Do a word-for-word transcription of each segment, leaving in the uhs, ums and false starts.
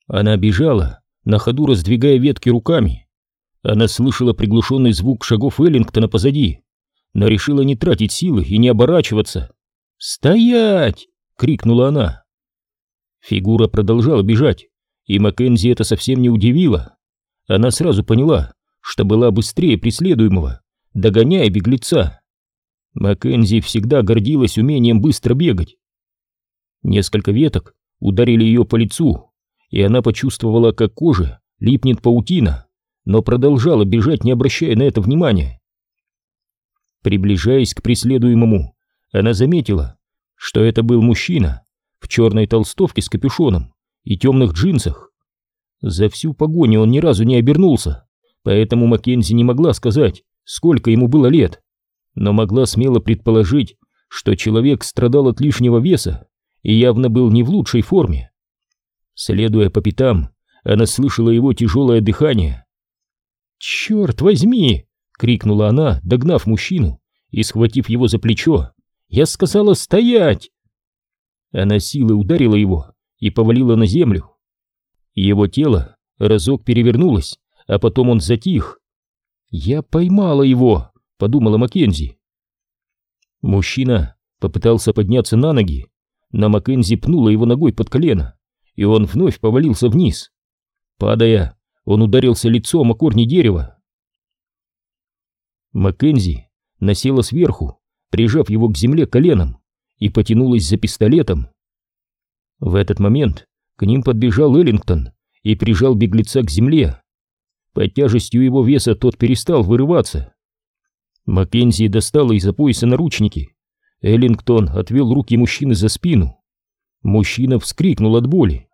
Она бежала, на ходу раздвигая ветки руками. Она слышала приглушенный звук шагов Эллингтона позади, но решила не тратить силы и не оборачиваться. «Стоять!» — крикнула она. Фигура продолжала бежать, и Маккензи это совсем не удивило. Она сразу поняла, что была быстрее преследуемого, догоняя беглеца. Маккензи всегда гордилась умением быстро бегать. Несколько веток ударили ее по лицу, и она почувствовала, как кожа липнет паутина, но продолжала бежать, не обращая на это внимания. Приближаясь к преследуемому, она заметила, что это был мужчина в черной толстовке с капюшоном и темных джинсах. За всю погоню он ни разу не обернулся, поэтому Маккензи не могла сказать, сколько ему было лет, но могла смело предположить, что человек страдал от лишнего веса и явно был не в лучшей форме. Следуя по пятам, она слышала его тяжелое дыхание. «Черт возьми!» — крикнула она, догнав мужчину и схватив его за плечо. «Я сказала стоять!» Она силой ударила его и повалила на землю. Его тело разок перевернулось, а потом он затих. «Я поймала его!» — подумала Маккензи. Мужчина попытался подняться на ноги, но Маккензи пнула его ногой под колено, и он вновь повалился вниз. Падая, он ударился лицом о корни дерева. Маккензи насела сверху, прижав его к земле коленом, и потянулась за пистолетом. В этот момент к ним подбежал Эллингтон и прижал беглеца к земле. Под тяжестью его веса тот перестал вырываться. Маккензи достала из-за пояса наручники. Эллингтон отвел руки мужчины за спину. Мужчина вскрикнул от боли.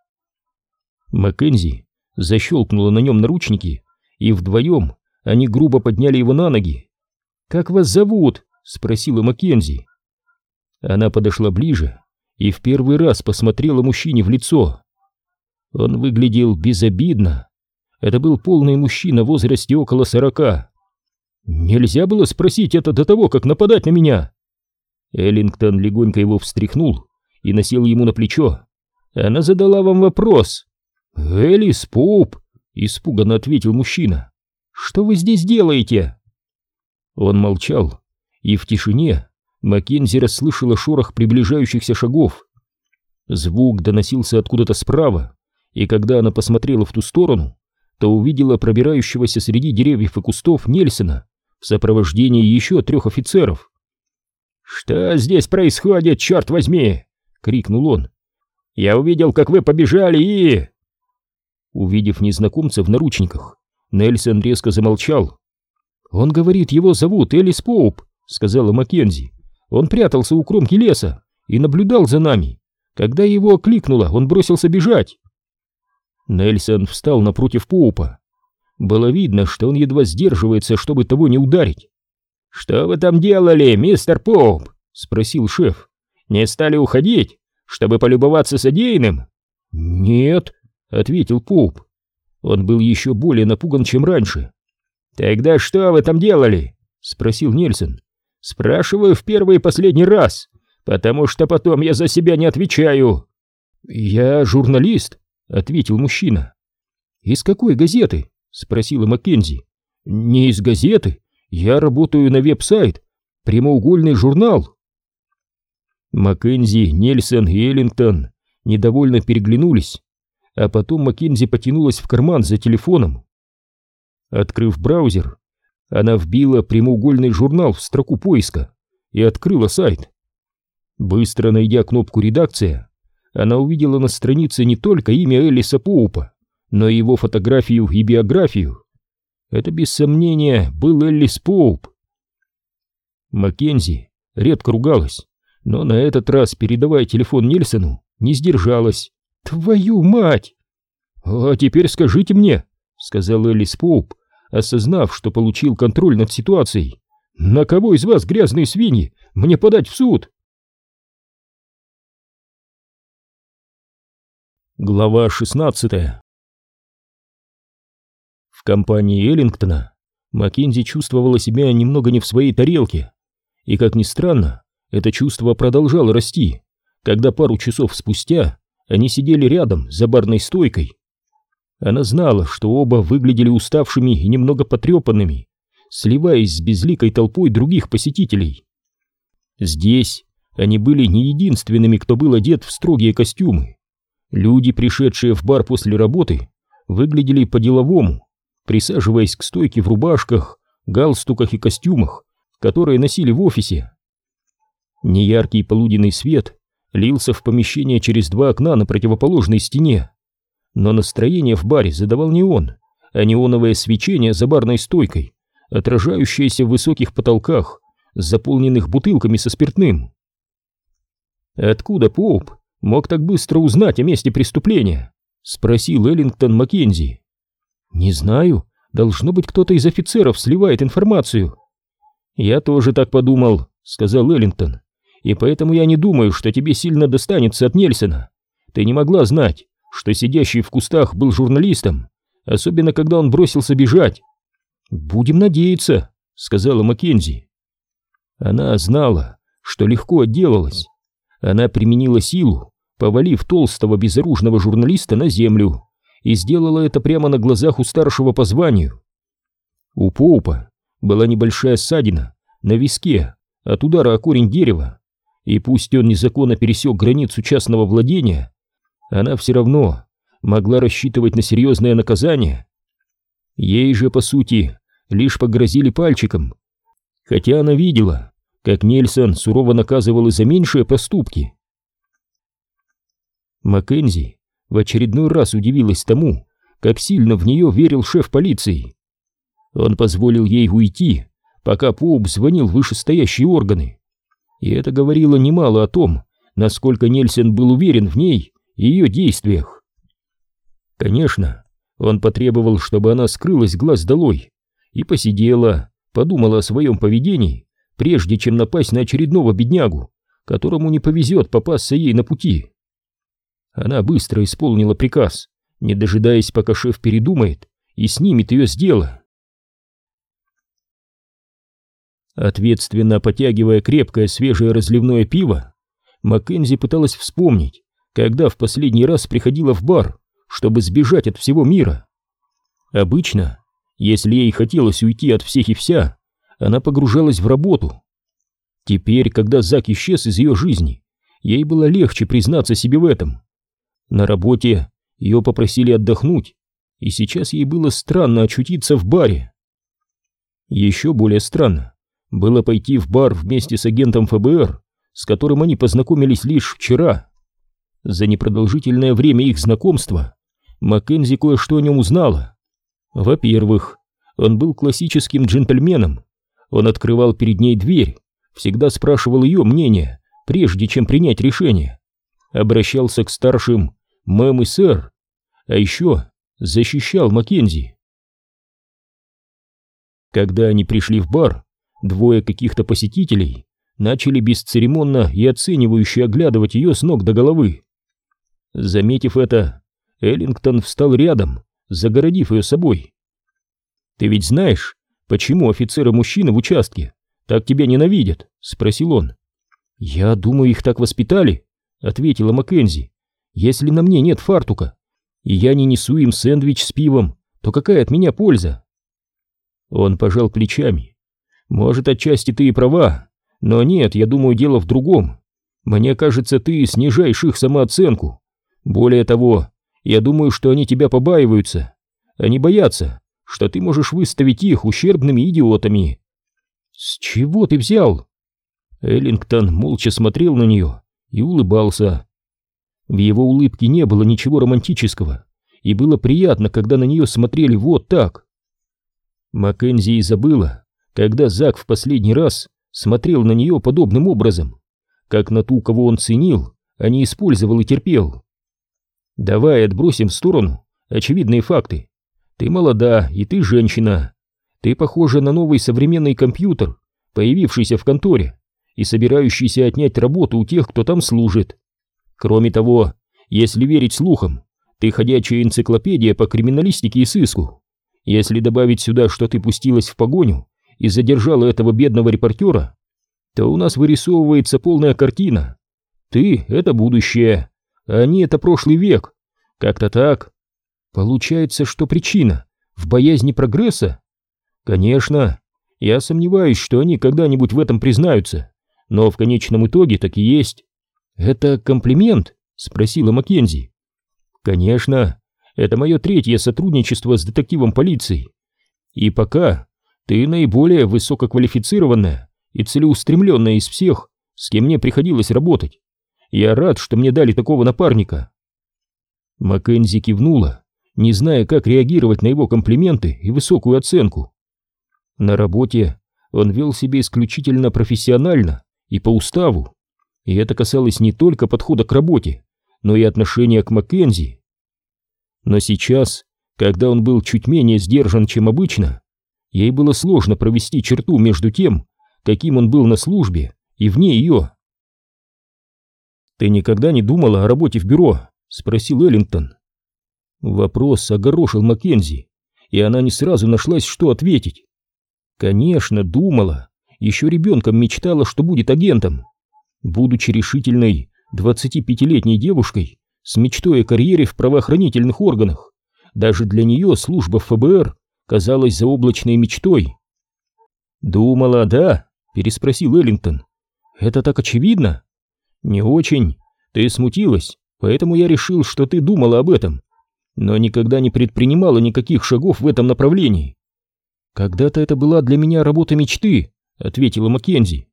Маккензи защелкнула на нем наручники, и вдвоем они грубо подняли его на ноги. «Как вас зовут?» — спросила Маккензи. Она подошла ближе и в первый раз посмотрела мужчине в лицо. Он выглядел безобидно. Это был полный мужчина в возрасте около сорока. «Нельзя было спросить это до того, как нападать на меня!» Эллингтон легонько его встряхнул и насел ему на плечо. «Она задала вам вопрос». «Элис Поуп», — испуганно ответил мужчина. «Что вы здесь делаете?» Он молчал, и в тишине Маккензи расслышала шорох приближающихся шагов. Звук доносился откуда-то справа, и когда она посмотрела в ту сторону, то увидела пробирающегося среди деревьев и кустов Нельсона в сопровождении еще трех офицеров. «Что здесь происходит, черт возьми?» — крикнул он. «Я увидел, как вы побежали и...» Увидев незнакомца в наручниках, Нельсон резко замолчал. «Он говорит, его зовут Элис Поуп», — сказала Маккензи. «Он прятался у кромки леса и наблюдал за нами. Когда его окликнуло, он бросился бежать». Нельсон встал напротив Поупа. Было видно, что он едва сдерживается, чтобы того не ударить. «Что вы там делали, мистер Поуп?» — спросил шеф. «Не стали уходить, чтобы полюбоваться содеянным?» «Нет», — ответил Поуп. Он был еще более напуган, чем раньше. «Тогда что вы там делали?» — спросил Нельсон. «Спрашиваю в первый и последний раз, потому что потом я за себя не отвечаю». «Я журналист», — ответил мужчина. «Из какой газеты?» — спросила Маккензи. «Не из газеты. Я работаю на веб-сайт. Прямоугольный журнал». Маккензи, Нельсон и Эллингтон недовольно переглянулись, а потом Маккензи потянулась в карман за телефоном. Открыв браузер, она вбила прямоугольный журнал в строку поиска и открыла сайт. Быстро найдя кнопку «Редакция», она увидела на странице не только имя Элиса Поупа, но и его фотографию и биографию. Это, без сомнения, был Элис Поуп. Маккензи редко ругалась, но на этот раз, передавая телефон Нельсону, не сдержалась. «Твою мать!» «А теперь скажите мне», — сказал Элис Поуп, осознав, что получил контроль над ситуацией, «на кого из вас, грязные свиньи, мне подать в суд?» Глава шестнадцатая. В компании Эллингтона Маккензи чувствовала себя немного не в своей тарелке, и, как ни странно, это чувство продолжало расти, когда пару часов спустя они сидели рядом за барной стойкой. Она знала, что оба выглядели уставшими и немного потрепанными, сливаясь с безликой толпой других посетителей. Здесь они были не единственными, кто был одет в строгие костюмы. Люди, пришедшие в бар после работы, выглядели по-деловому, присаживаясь к стойке в рубашках, галстуках и костюмах, которые носили в офисе. Неяркий полуденный свет лился в помещение через два окна на противоположной стене, но настроение в баре задавал не он, а неоновое свечение за барной стойкой, отражающееся в высоких потолках, заполненных бутылками со спиртным. «Откуда Поуп мог так быстро узнать о месте преступления?» — спросил Эллингтон Маккензи. «Не знаю, должно быть, кто-то из офицеров сливает информацию». «Я тоже так подумал», — сказал Эллингтон, «и поэтому я не думаю, что тебе сильно достанется от Нельсона. Ты не могла знать, что сидящий в кустах был журналистом, особенно когда он бросился бежать». «Будем надеяться», — сказала Маккензи. Она знала, что легко отделалась. Она применила силу, повалив толстого безоружного журналиста на землю, и сделала это прямо на глазах у старшего по званию. У Поупа была небольшая ссадина на виске от удара о корень дерева, и пусть он незаконно пересек границу частного владения, она все равно могла рассчитывать на серьезное наказание. Ей же, по сути, лишь погрозили пальчиком, хотя она видела, как Нельсон сурово наказывал и за меньшие поступки. Маккензи в очередной раз удивилась тому, как сильно в нее верил шеф полиции. Он позволил ей уйти, пока Поуп звонил в вышестоящие органы, и это говорило немало о том, насколько Нельсон был уверен в ней и ее действиях. Конечно, он потребовал, чтобы она скрылась глаз долой и посидела, подумала о своем поведении, прежде чем напасть на очередного беднягу, которому не повезет попасться ей на пути. Она быстро исполнила приказ, не дожидаясь, пока шеф передумает и снимет ее с дела. Ответственно потягивая крепкое свежее разливное пиво, Маккензи пыталась вспомнить, когда в последний раз приходила в бар, чтобы сбежать от всего мира. Обычно, если ей хотелось уйти от всех и вся, она погружалась в работу. Теперь, когда Зак исчез из ее жизни, ей было легче признаться себе в этом. На работе ее попросили отдохнуть, и сейчас ей было странно очутиться в баре. Еще более странно было пойти в бар вместе с агентом эф бэ эр, с которым они познакомились лишь вчера. За непродолжительное время их знакомства Маккензи кое-что о нем узнала. Во-первых, он был классическим джентльменом. Он открывал перед ней дверь, всегда спрашивал ее мнение, прежде чем принять решение, обращался к старшим «мэм» и «сэр», а еще защищал Маккензи. Когда они пришли в бар, двое каких-то посетителей начали бесцеремонно и оценивающе оглядывать ее с ног до головы. Заметив это, Эллингтон встал рядом, загородив ее собой. «Ты ведь знаешь, почему офицеры-мужчины в участке так тебя ненавидят?» — спросил он. «Я думаю, их так воспитали», — ответила Маккензи. «Если на мне нет фартука, и я не несу им сэндвич с пивом, то какая от меня польза?» Он пожал плечами. «Может, отчасти ты и права, но нет, я думаю, дело в другом. Мне кажется, ты снижаешь их самооценку. Более того, я думаю, что они тебя побаиваются. Они боятся, что ты можешь выставить их ущербными идиотами». «С чего ты взял?» Эллингтон молча смотрел на нее и улыбался. В его улыбке не было ничего романтического, и было приятно, когда на нее смотрели вот так. Маккензи и забыла, когда Зак в последний раз смотрел на нее подобным образом, как на ту, кого он ценил, а не использовал и терпел. «Давай отбросим в сторону очевидные факты. Ты молода, и ты женщина. Ты похожа на новый современный компьютер, появившийся в конторе и собирающийся отнять работу у тех, кто там служит. Кроме того, если верить слухам, ты ходячая энциклопедия по криминалистике и сыску. Если добавить сюда, что ты пустилась в погоню и задержала этого бедного репортера, то у нас вырисовывается полная картина. Ты — это будущее, а они — это прошлый век. Как-то так». Получается, что причина в боязни прогресса? Конечно, я сомневаюсь, что они когда-нибудь в этом признаются, но в конечном итоге так и есть. Это комплимент? Спросила Маккензи. Конечно, это мое третье сотрудничество с детективом полиции. И пока ты наиболее высококвалифицированная и целеустремленная из всех, с кем мне приходилось работать. Я рад, что мне дали такого напарника. Маккензи кивнула, не зная, как реагировать на его комплименты и высокую оценку. На работе он вел себя исключительно профессионально и по уставу, и это касалось не только подхода к работе, но и отношения к Маккензи. Но сейчас, когда он был чуть менее сдержан, чем обычно, ей было сложно провести черту между тем, каким он был на службе, и вне ее. «Ты никогда не думала о работе в бюро?» — спросил Эллингтон. Вопрос огорошил Маккензи, и она не сразу нашлась, что ответить. Конечно, думала. Еще ребенком мечтала, что будет агентом. Будучи решительной двадцатипятилетней девушкой с мечтой о карьере в правоохранительных органах, даже для нее служба в эф бэ эр казалась заоблачной мечтой. «Думала, да?» — переспросил Эллингтон. «Это так очевидно?» «Не очень. Ты смутилась, поэтому я решил, что ты думала об этом, но никогда не предпринимала никаких шагов в этом направлении». «Когда-то это была для меня работа мечты», — ответила Маккензи.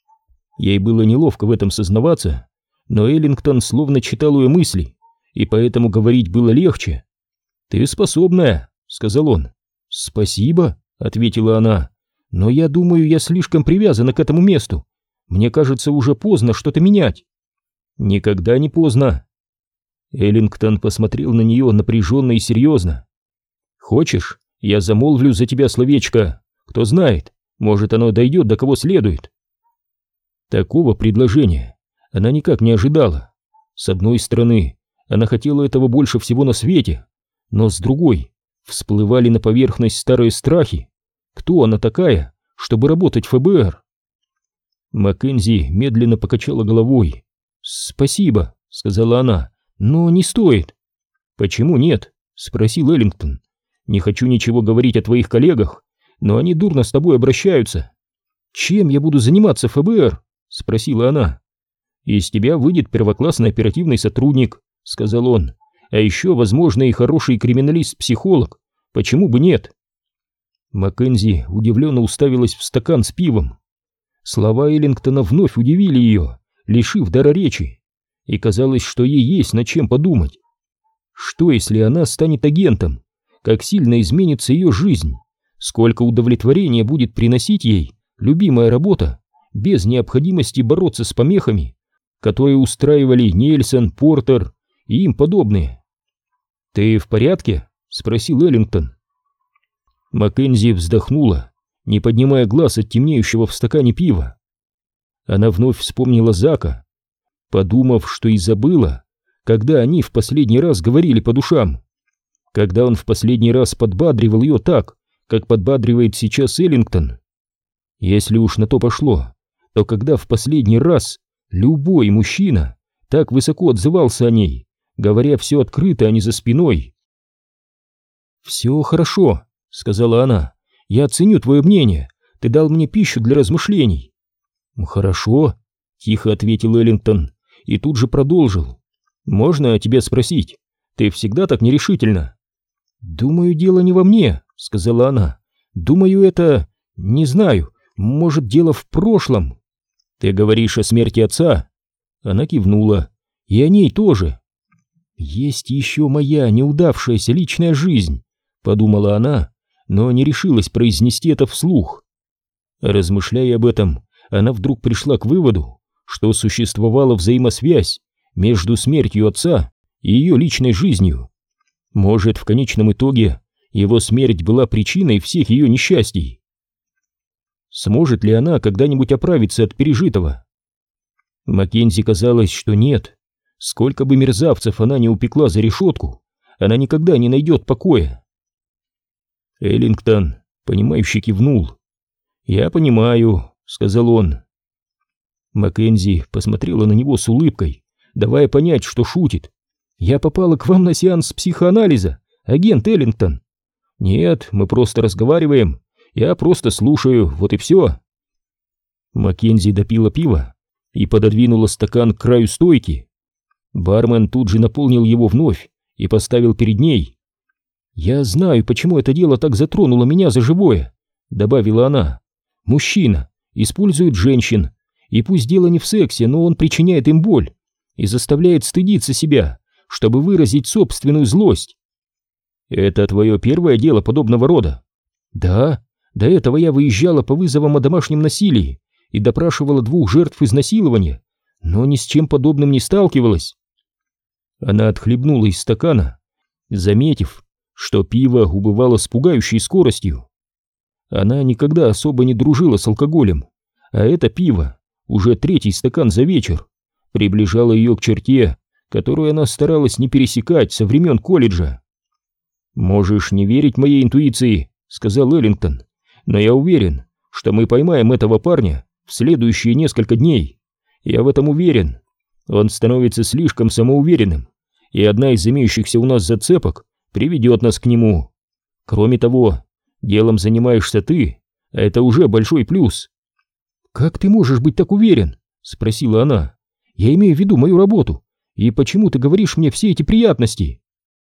Ей было неловко в этом сознаваться, но Эллингтон словно читал ее мысли, и поэтому говорить было легче. «Ты способная», — сказал он. «Спасибо», — ответила она, — «но я думаю, я слишком привязана к этому месту. Мне кажется, уже поздно что-то менять». «Никогда не поздно». Эллингтон посмотрел на нее напряженно и серьезно. «Хочешь, я замолвлю за тебя словечко? Кто знает, может, оно дойдет до кого следует». Такого предложения она никак не ожидала. С одной стороны, она хотела этого больше всего на свете, но с другой всплывали на поверхность старые страхи. Кто она такая, чтобы работать в эф бэ эр? Маккензи медленно покачала головой. «Спасибо», — сказала она, — «но не стоит». «Почему нет?» — спросил Эллингтон. «Не хочу ничего говорить о твоих коллегах, но они дурно с тобой обращаются». «Чем я буду заниматься в эф бэ эр?» — спросила она. «Из тебя выйдет первоклассный оперативный сотрудник», — сказал он. «А еще, возможно, и хороший криминалист-психолог. Почему бы нет?» Маккензи удивленно уставилась в стакан с пивом. Слова Эллингтона вновь удивили ее, лишив дара речи, и казалось, что ей есть над чем подумать. Что, если она станет агентом? Как сильно изменится ее жизнь? Сколько удовлетворения будет приносить ей любимая работа, без необходимости бороться с помехами, которые устраивали Нельсон, Портер и им подобные? «Ты в порядке?» — спросил Эллингтон. Маккензи вздохнула, не поднимая глаз от темнеющего в стакане пива. Она вновь вспомнила Зака, подумав, что и забыла, когда они в последний раз говорили по душам, когда он в последний раз подбадривал ее так, как подбадривает сейчас Эллингтон. Если уж на то пошло, то когда в последний раз любой мужчина так высоко отзывался о ней, говоря все открыто, а не за спиной. «Все хорошо», — сказала она, — «я ценю твое мнение, ты дал мне пищу для размышлений». «Хорошо», — тихо ответил Эллингтон и тут же продолжил. «Можно тебя спросить, ты всегда так нерешительна?» «Думаю, дело не во мне», — сказала она. «Думаю, это... не знаю, может, дело в прошлом». «Ты говоришь о смерти отца?» Она кивнула. «И о ней тоже». «Есть еще моя неудавшаяся личная жизнь», — подумала она, но не решилась произнести это вслух. Размышляя об этом, она вдруг пришла к выводу, что существовала взаимосвязь между смертью отца и ее личной жизнью. Может, в конечном итоге его смерть была причиной всех ее несчастий. Сможет ли она когда-нибудь оправиться от пережитого? Маккензи казалось, что нет. Сколько бы мерзавцев она не упекла за решетку, она никогда не найдет покоя. Эллингтон, понимающе кивнул. «Я понимаю», — сказал он. Маккензи посмотрела на него с улыбкой, давая понять, что шутит. «Я попала к вам на сеанс психоанализа, агент Эллингтон?» «Нет, мы просто разговариваем. Я просто слушаю, вот и все». Маккензи допила пиво и пододвинула стакан к краю стойки. Бармен тут же наполнил его вновь и поставил перед ней. «Я знаю, почему это дело так затронуло меня за живое», — добавила она. «Мужчина использует женщин, и пусть дело не в сексе, но он причиняет им боль и заставляет стыдиться себя, чтобы выразить собственную злость». «Это твое первое дело подобного рода?» «Да, до этого я выезжала по вызовам о домашнем насилии и допрашивала двух жертв изнасилования, но ни с чем подобным не сталкивалась». Она отхлебнула из стакана, заметив, что пиво убывало с пугающей скоростью. Она никогда особо не дружила с алкоголем, а это пиво, уже третий стакан за вечер, приближало ее к черте, которую она старалась не пересекать со времен колледжа. «Можешь не верить моей интуиции», — сказал Эллингтон, «но я уверен, что мы поймаем этого парня в следующие несколько дней. Я в этом уверен. Он становится слишком самоуверенным, и одна из имеющихся у нас зацепок приведет нас к нему. Кроме того, делом занимаешься ты, а это уже большой плюс». «Как ты можешь быть так уверен?» — спросила она. «Я имею в виду мою работу. И почему ты говоришь мне все эти приятности?»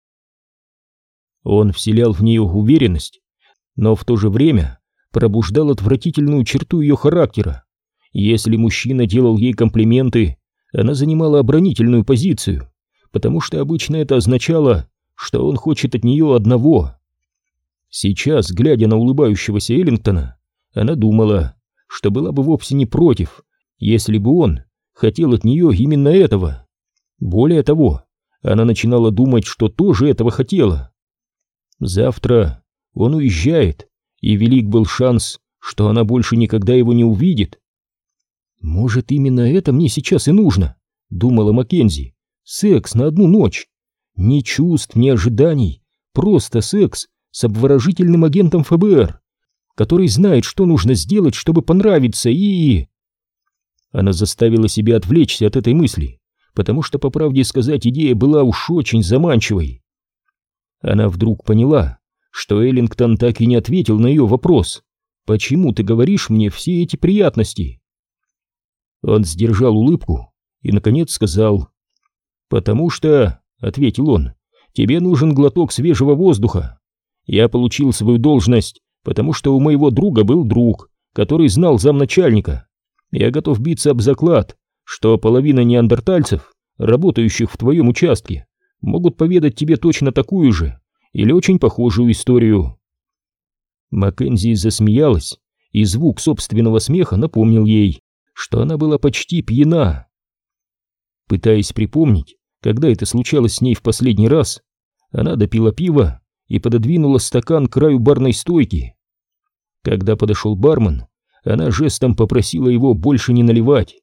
Он вселял в нее уверенность, но в то же время пробуждал отвратительную черту ее характера. Если мужчина делал ей комплименты, она занимала оборонительную позицию, потому что обычно это означало, что он хочет от нее одного. Сейчас, глядя на улыбающегося Эллингтона, она думала, что была бы вовсе не против, если бы он хотел от нее именно этого. Более того, она начинала думать, что тоже этого хотела. Завтра он уезжает, и велик был шанс, что она больше никогда его не увидит. «Может, именно это мне сейчас и нужно», — думала Маккензи. «Секс на одну ночь. Ни чувств, ни ожиданий, просто секс с обворожительным агентом эф бэ эр, который знает, что нужно сделать, чтобы понравиться, и...» Она заставила себя отвлечься от этой мысли, потому что, по правде сказать, идея была уж очень заманчивой. Она вдруг поняла, что Эллингтон так и не ответил на ее вопрос: «Почему ты говоришь мне все эти приятности?» Он сдержал улыбку и, наконец, сказал: «Потому что, — ответил он, — тебе нужен глоток свежего воздуха. Я получил свою должность, потому что у моего друга был друг, который знал замначальника. Я готов биться об заклад, что половина неандертальцев, работающих в твоем участке, могут поведать тебе точно такую же или очень похожую историю». Маккензи засмеялась, и звук собственного смеха напомнил ей, что она была почти пьяна. Пытаясь припомнить, когда это случалось с ней в последний раз, она допила пиво и пододвинула стакан к краю барной стойки. Когда подошел бармен, она жестом попросила его больше не наливать.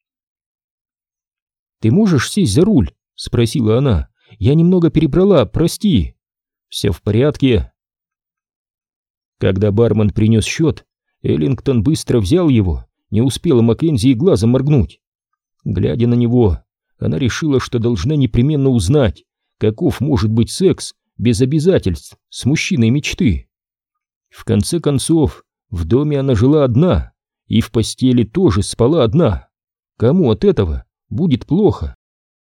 «Ты можешь сесть за руль?» — спросила она. «Я немного перебрала, прости». «Все в порядке». Когда бармен принес счет, Эллингтон быстро взял его, не успела Маккензи и глазом моргнуть. Глядя на него, она решила, что должна непременно узнать, каков может быть секс без обязательств с мужчиной мечты. В конце концов, в доме она жила одна, и в постели тоже спала одна. Кому от этого будет плохо?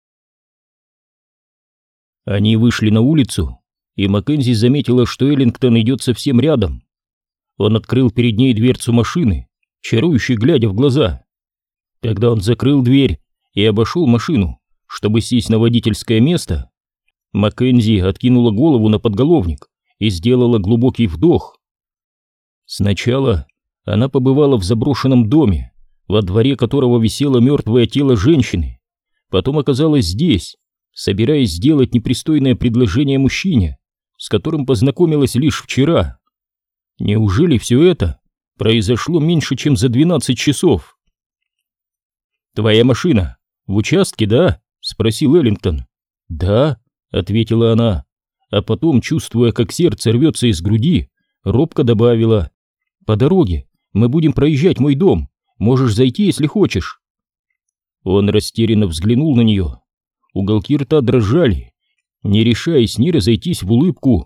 Они вышли на улицу, и Маккензи заметила, что Эллингтон идет совсем рядом. Он открыл перед ней дверцу машины, чарующе глядя в глаза. Когда он закрыл дверь и обошел машину, чтобы сесть на водительское место, Маккензи откинула голову на подголовник и сделала глубокий вдох. Сначала она побывала в заброшенном доме, во дворе которого висело мертвое тело женщины, потом оказалась здесь, собираясь сделать непристойное предложение мужчине, с которым познакомилась лишь вчера. Неужели все это произошло меньше, чем за двенадцать часов? «Твоя машина в участке, да?» — спросил Эллингтон. «Да», — ответила она, а потом, чувствуя, как сердце рвется из груди, робко добавила: «По дороге мы будем проезжать мой дом, можешь зайти, если хочешь». Он растерянно взглянул на нее. Уголки рта дрожали, не решаясь ни разойтись в улыбку,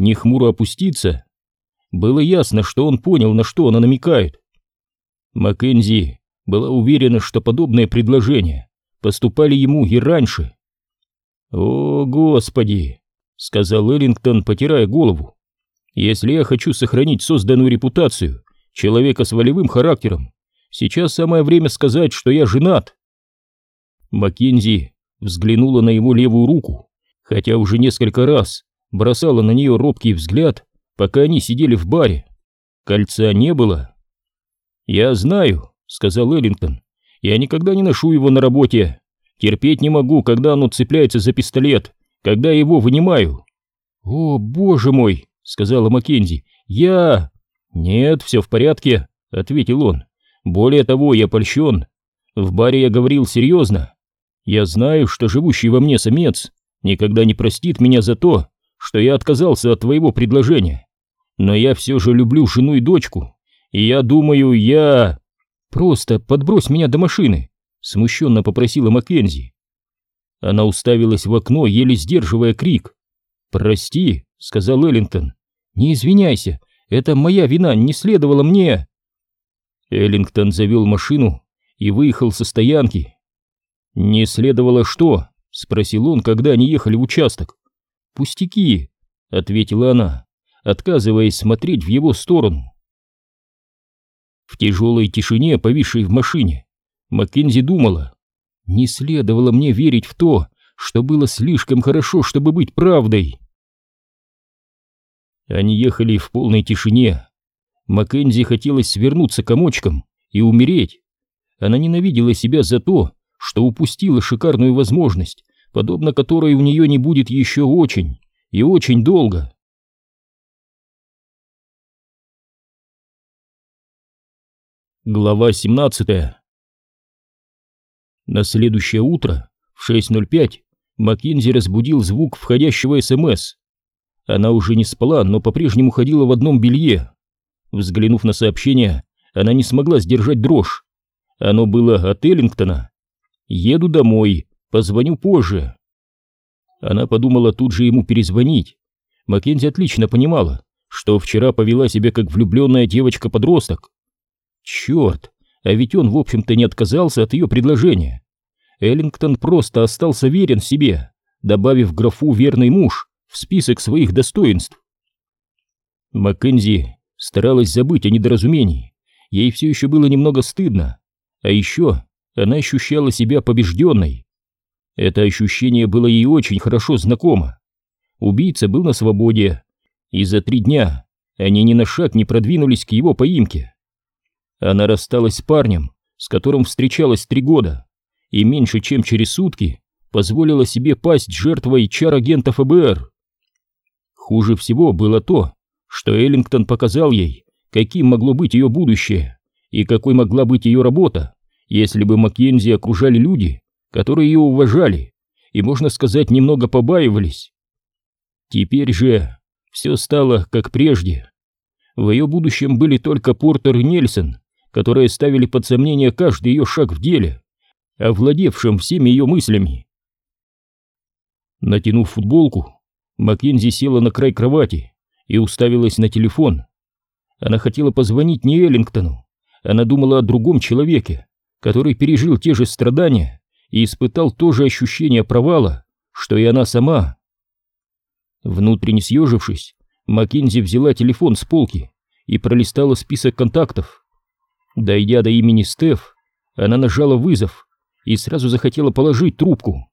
ни хмуро опуститься. Было ясно, что он понял, на что она намекает. Маккензи была уверена, что подобные предложения поступали ему и раньше. «О, Господи!» — сказал Эллингтон, потирая голову. «Если я хочу сохранить созданную репутацию человека с волевым характером, сейчас самое время сказать, что я женат». Маккензи взглянула на его левую руку, хотя уже несколько раз бросала на нее робкий взгляд, пока они сидели в баре. Кольца не было. «Я знаю», — сказал Эллингтон, — «я никогда не ношу его на работе. Терпеть не могу, когда оно цепляется за пистолет, когда я его вынимаю». «О, боже мой», — сказала Маккензи, — «я...» «Нет, все в порядке», — ответил он. «Более того, я польщен. В баре я говорил серьезно. Я знаю, что живущий во мне самец никогда не простит меня за то, что я отказался от твоего предложения. Но я все же люблю жену и дочку, и я думаю, я...» «Просто подбрось меня до машины», — смущенно попросила Маккензи. Она уставилась в окно, еле сдерживая крик. «Прости», — сказал Эллингтон. «Не извиняйся, это моя вина, не следовало мне...» Эллингтон завел машину и выехал со стоянки. «Не следовало что?» — спросил он, когда они ехали в участок. «Пустяки», — ответила она, отказываясь смотреть в его сторону. В тяжелой тишине, повисшей в машине, Маккензи думала: «Не следовало мне верить в то, что было слишком хорошо, чтобы быть правдой». Они ехали в полной тишине. Маккензи хотелось свернуться комочком и умереть. Она ненавидела себя за то, что упустила шикарную возможность, подобно которой у нее не будет еще очень и очень долго. Глава семнадцатая. На следующее утро в шесть ноль пять Маккензи разбудил звук входящего СМС. Она уже не спала, но по-прежнему ходила в одном белье. Взглянув на сообщение, она не смогла сдержать дрожь. Оно было от Эллингтона. «Еду домой, позвоню позже». Она подумала тут же ему перезвонить. Маккензи отлично понимала, что вчера повела себя как влюбленная девочка-подросток. Черт, а ведь он, в общем-то, не отказался от ее предложения. Эллингтон просто остался верен себе, добавив графу «верный муж» в список своих достоинств. Маккензи старалась забыть о недоразумении. Ей все еще было немного стыдно. А еще она ощущала себя побежденной. Это ощущение было ей очень хорошо знакомо. Убийца был на свободе, и за три дня они ни на шаг не продвинулись к его поимке. Она рассталась с парнем, с которым встречалась три года, и меньше чем через сутки позволила себе пасть жертвой чар агента ФБР. Хуже всего было то, что Эллингтон показал ей, каким могло быть ее будущее и какой могла быть ее работа, если бы Маккензи окружали люди, которые ее уважали и, можно сказать, немного побаивались. Теперь же все стало как прежде. В ее будущем были только Портер и Нельсон, которые ставили под сомнение каждый ее шаг в деле, овладевшем всеми ее мыслями. Натянув футболку, Маккензи села на край кровати и уставилась на телефон. Она хотела позвонить не Эллингтону, она думала о другом человеке, который пережил те же страдания и испытал то же ощущение провала, что и она сама. Внутренне съежившись, Маккензи взяла телефон с полки и пролистала список контактов. Дойдя до имени Стеф, она нажала вызов и сразу захотела положить трубку.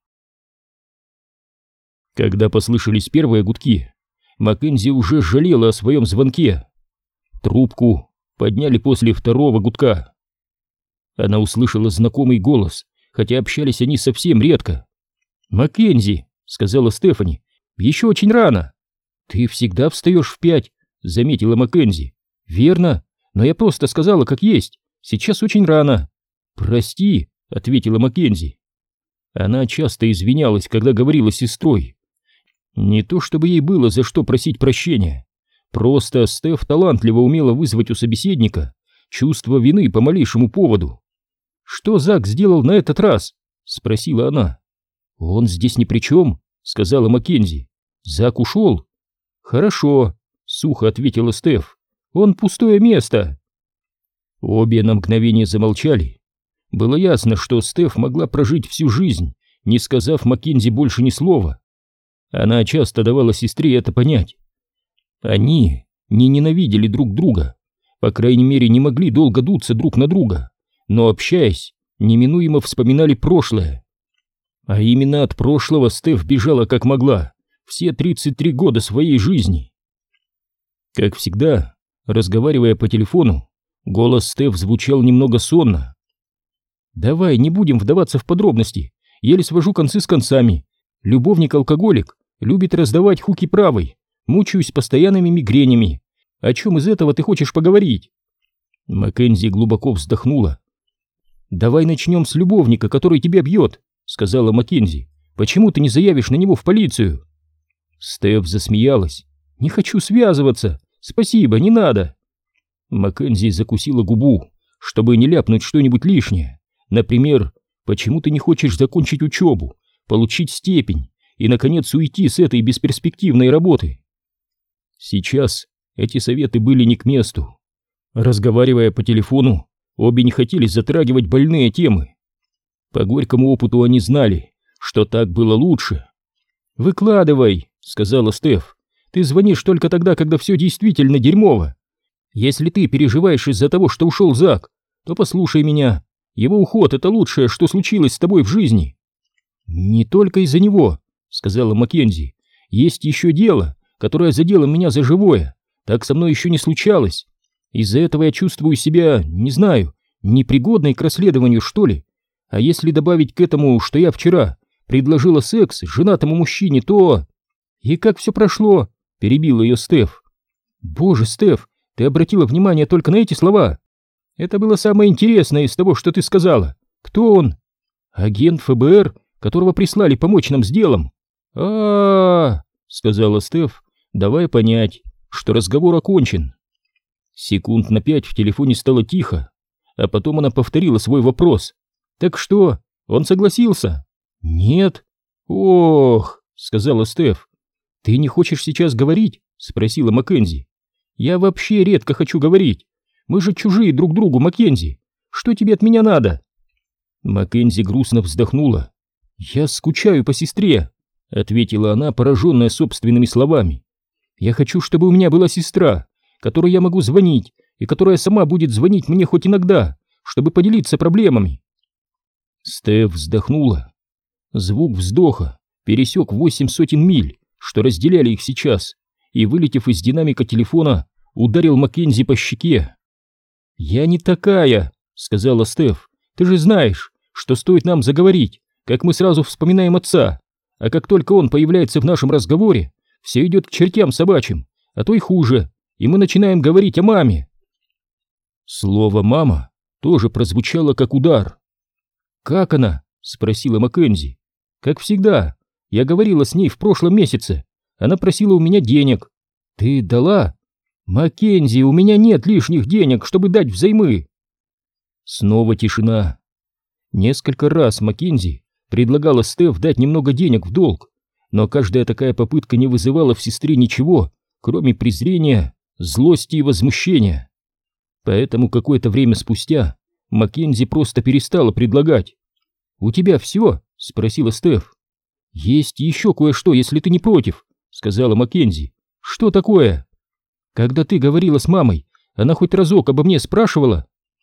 Когда послышались первые гудки, Маккензи уже жалела о своем звонке. Трубку подняли после второго гудка. Она услышала знакомый голос, хотя общались они совсем редко. «Маккензи», — сказала Стефани, — «еще очень рано». «Ты всегда встаешь в пять», — заметила Маккензи. «Верно, но я просто сказала, как есть. Сейчас очень рано». «Прости», — ответила Маккензи. Она часто извинялась, когда говорила с сестрой. Не то чтобы ей было за что просить прощения. Просто Стеф талантливо умела вызвать у собеседника чувство вины по малейшему поводу. «Что Зак сделал на этот раз?» — спросила она. «Он здесь ни при чем», — сказала Маккензи. «Зак ушел». «Хорошо», — сухо ответила Стеф. «Он пустое место». Обе на мгновение замолчали. Было ясно, что Стеф могла прожить всю жизнь, не сказав Маккензи больше ни слова. Она часто давала сестре это понять. Они не ненавидели друг друга, по крайней мере, не могли долго дуться друг на друга, но, общаясь, неминуемо вспоминали прошлое. А именно от прошлого Стеф бежала как могла все тридцать три года своей жизни. Как всегда, разговаривая по телефону, голос Стеф звучал немного сонно. «Давай не будем вдаваться в подробности, еле свожу концы с концами. Любовник-алкоголик любит раздавать хуки правой, мучаюсь постоянными мигренями. О чем из этого ты хочешь поговорить?» Маккензи глубоко вздохнула. «Давай начнем с любовника, который тебя бьет», — сказала Маккензи. «Почему ты не заявишь на него в полицию?» Стеф засмеялась. «Не хочу связываться. Спасибо, не надо». Маккензи закусила губу, чтобы не ляпнуть что-нибудь лишнее. Например, почему ты не хочешь закончить учебу, получить степень и, наконец, уйти с этой бесперспективной работы? Сейчас эти советы были не к месту. Разговаривая по телефону, обе не хотели затрагивать больные темы. По горькому опыту они знали, что так было лучше. «Выкладывай», — сказала Стеф. «Ты звонишь только тогда, когда все действительно дерьмово. Если ты переживаешь из-за того, что ушел Зак, то послушай меня. Его уход — это лучшее, что случилось с тобой в жизни». «Не только из-за него», — сказала Маккензи. «Есть еще дело, которое задело меня за живое. Так со мной еще не случалось. Из-за этого я чувствую себя, не знаю, непригодной к расследованию, что ли. А если добавить к этому, что я вчера предложила секс женатому мужчине, то...» «И как все прошло?» — перебила ее Стеф. «Боже, Стеф, ты обратила внимание только на эти слова? Это было самое интересное из того, что ты сказала. Кто он?» «Агент ФБР, которого прислали помочь нам с делом». «А-а-а», — сказала Стеф, давая понять, что разговор окончен. Секунд на пять в телефоне стало тихо, а потом она повторила свой вопрос. «Так что, он согласился?» «Нет». «Ох», — сказала Стеф. «Ты не хочешь сейчас говорить?» — спросила Маккензи. «Я вообще редко хочу говорить. Мы же чужие друг другу, Маккензи. Что тебе от меня надо?» Маккензи грустно вздохнула. «Я скучаю по сестре», — ответила она, пораженная собственными словами. «Я хочу, чтобы у меня была сестра, которой я могу звонить, и которая сама будет звонить мне хоть иногда, чтобы поделиться проблемами». Стеф вздохнула. Звук вздоха пересек восемь сотен миль, что разделяли их сейчас, и, вылетев из динамика телефона, ударил Маккензи по щеке. «Я не такая», — сказала Стеф. «Ты же знаешь, что стоит нам заговорить, как мы сразу вспоминаем отца, а как только он появляется в нашем разговоре, все идет к чертям собачьим, а то и хуже, и мы начинаем говорить о маме». Слово «мама» тоже прозвучало как удар. «Как она?» — спросила Маккензи. «Как всегда. Я говорила с ней в прошлом месяце. Она просила у меня денег. Ты дала?» «Маккензи, у меня нет лишних денег, чтобы дать взаймы». Снова тишина. Несколько раз Маккензи предлагала Стеф дать немного денег в долг, но каждая такая попытка не вызывала в сестре ничего, кроме презрения, злости и возмущения. Поэтому какое-то время спустя Маккензи просто перестала предлагать. «У тебя все?» — спросила Стеф. «Есть еще кое-что, если ты не против», — сказала Маккензи. «Что такое?» «Когда ты говорила с мамой, она хоть разок обо мне спрашивала?»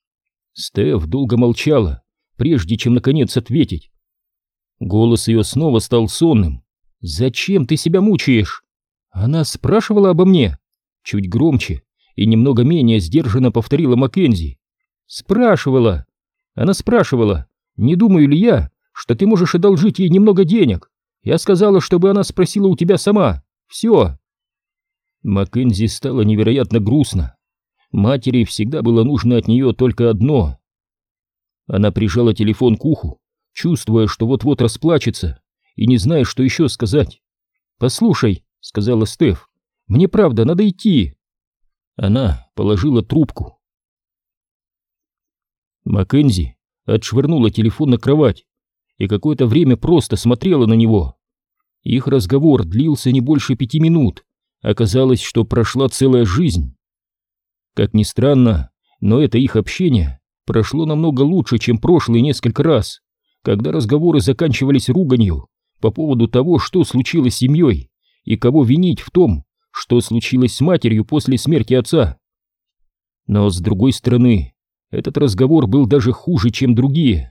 Стеф долго молчала, прежде чем наконец ответить. Голос ее снова стал сонным. «Зачем ты себя мучаешь?» «Она спрашивала обо мне?» Чуть громче и немного менее сдержанно повторила Маккензи. «Спрашивала. Она спрашивала, не думаю ли я, что ты можешь одолжить ей немного денег. Я сказала, чтобы она спросила у тебя сама. Все». Маккензи стало невероятно грустно. Матери всегда было нужно от нее только одно. Она прижала телефон к уху, чувствуя, что вот-вот расплачется, и не зная, что еще сказать. «Послушай», — сказала Стеф, — «мне правда надо идти». Она положила трубку. Маккензи отшвырнула телефон на кровать и какое-то время просто смотрела на него. Их разговор длился не больше пяти минут, оказалось, что прошла целая жизнь. Как ни странно, но это их общение прошло намного лучше, чем прошлые несколько раз, когда разговоры заканчивались руганью по поводу того, что случилось с семьей и кого винить в том, что случилось с матерью после смерти отца. Но с другой стороны, этот разговор был даже хуже, чем другие.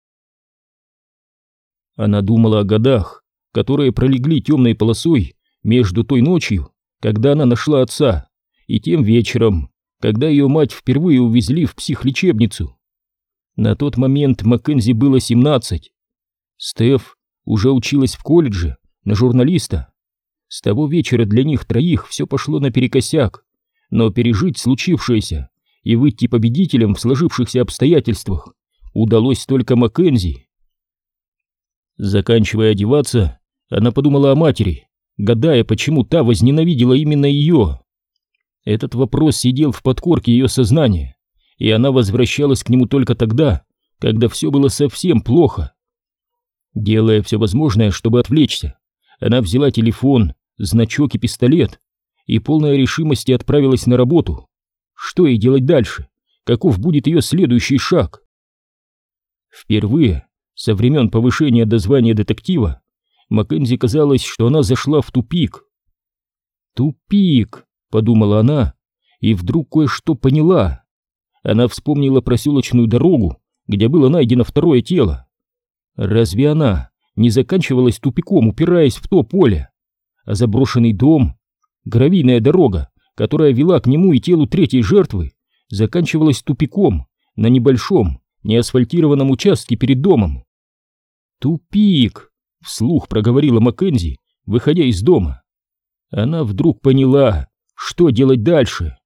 Она думала о годах, которые пролегли темной полосой между той ночью, когда она нашла отца, и тем вечером, когда ее мать впервые увезли в психлечебницу. На тот момент Маккензи было семнадцать. Стеф уже училась в колледже на журналиста. С того вечера для них троих все пошло наперекосяк, но пережить случившееся и выйти победителем в сложившихся обстоятельствах удалось только Маккензи. Заканчивая одеваться, она подумала о матери, гадая, почему та возненавидела именно ее. Этот вопрос сидел в подкорке ее сознания, и она возвращалась к нему только тогда, когда все было совсем плохо. Делая все возможное, чтобы отвлечься, она взяла телефон, значок и пистолет и полной решимости отправилась на работу. Что ей делать дальше? Каков будет ее следующий шаг? Впервые со времен повышения до звания детектива Маккензи казалось, что она зашла в тупик. «Тупик», — подумала она, и вдруг кое-что поняла. Она вспомнила проселочную дорогу, где было найдено второе тело. Разве она не заканчивалась тупиком, упираясь в то поле? А заброшенный дом, гравийная дорога, которая вела к нему и телу третьей жертвы, заканчивалась тупиком на небольшом, неасфальтированном участке перед домом. «Тупик!» — вслух проговорила Маккензи, выходя из дома. Она вдруг поняла, что делать дальше.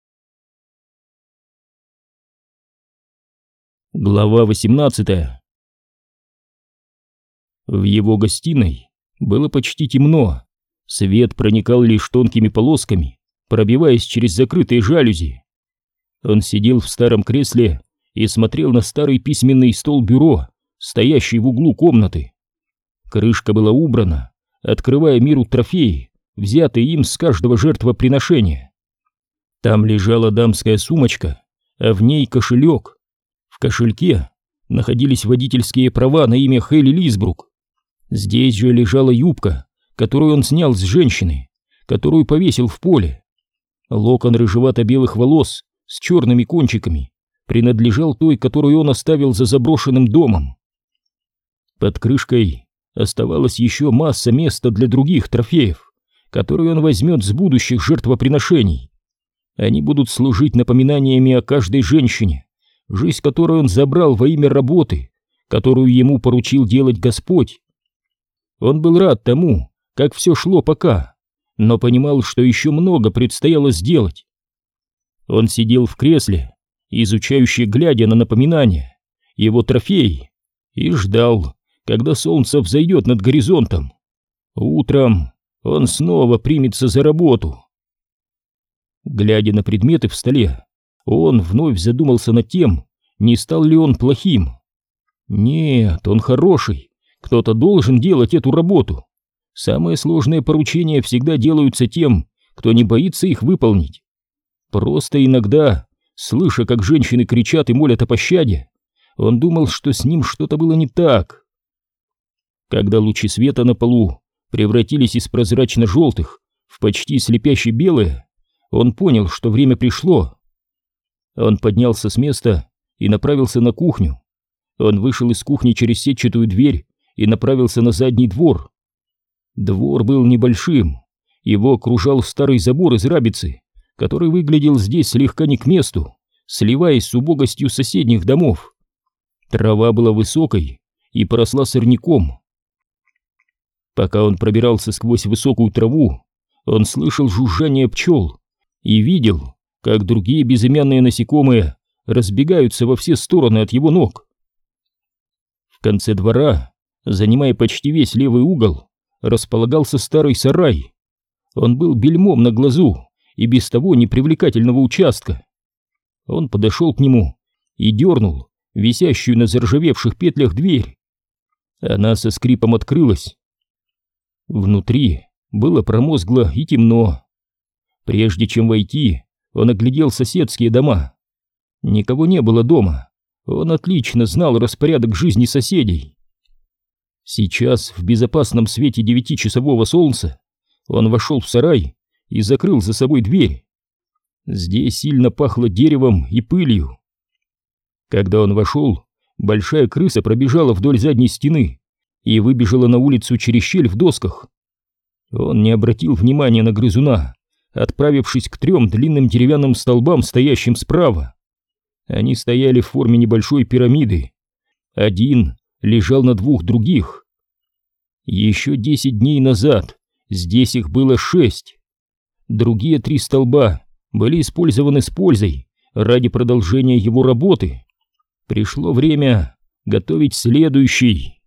Глава восемнадцатая. В его гостиной было почти темно. Свет проникал лишь тонкими полосками, пробиваясь через закрытые жалюзи. Он сидел в старом кресле и смотрел на старый письменный стол-бюро, стоящий в углу комнаты. Крышка была убрана, открывая миру трофеи, взятые им с каждого жертвоприношения. Там лежала дамская сумочка, а в ней кошелек. В кошельке находились водительские права на имя Хейли Лисбрук. Здесь же лежала юбка, которую он снял с женщины, которую повесил в поле. Локон рыжевато-белых волос с черными кончиками принадлежал той, которую он оставил за заброшенным домом. Под крышкой оставалась еще масса места для других трофеев, которые он возьмет с будущих жертвоприношений. Они будут служить напоминаниями о каждой женщине, жизнь которой он забрал во имя работы, которую ему поручил делать Господь. Он был рад тому, как все шло пока, но понимал, что еще много предстояло сделать. Он сидел в кресле, изучающе глядя на напоминания, его трофеи, и ждал, когда солнце взойдет над горизонтом. Утром он снова примется за работу. Глядя на предметы в столе, он вновь задумался над тем, не стал ли он плохим. Нет, он хороший, кто-то должен делать эту работу. Самые сложные поручения всегда делаются тем, кто не боится их выполнить. Просто иногда, слыша, как женщины кричат и молят о пощаде, он думал, что с ним что-то было не так. Когда лучи света на полу превратились из прозрачно-желтых в почти слепяще белые, он понял, что время пришло. Он поднялся с места и направился на кухню. Он вышел из кухни через сетчатую дверь и направился на задний двор. Двор был небольшим, его окружал старый забор из рабицы, который выглядел здесь слегка не к месту, сливаясь с убогостью соседних домов. Трава была высокой и поросла сорняком. Пока он пробирался сквозь высокую траву, он слышал жужжание пчел и видел, как другие безымянные насекомые разбегаются во все стороны от его ног. В конце двора, занимая почти весь левый угол, располагался старый сарай. Он был бельмом на глазу и без того непривлекательного участка. Он подошел к нему и дернул висящую на заржавевших петлях дверь. Она со скрипом открылась. Внутри было промозгло и темно. Прежде чем войти, он оглядел соседские дома. Никого не было дома. Он отлично знал распорядок жизни соседей. Сейчас, в безопасном свете девятичасового солнца, он вошел в сарай и закрыл за собой дверь. Здесь сильно пахло деревом и пылью. Когда он вошел, большая крыса пробежала вдоль задней стены и выбежала на улицу через щель в досках. Он не обратил внимания на грызуна, отправившись к трем длинным деревянным столбам, стоящим справа. Они стояли в форме небольшой пирамиды. Один лежал на двух других. Еще десять дней назад здесь их было шесть. Другие три столба были использованы с пользой ради продолжения его работы. Пришло время готовить следующий.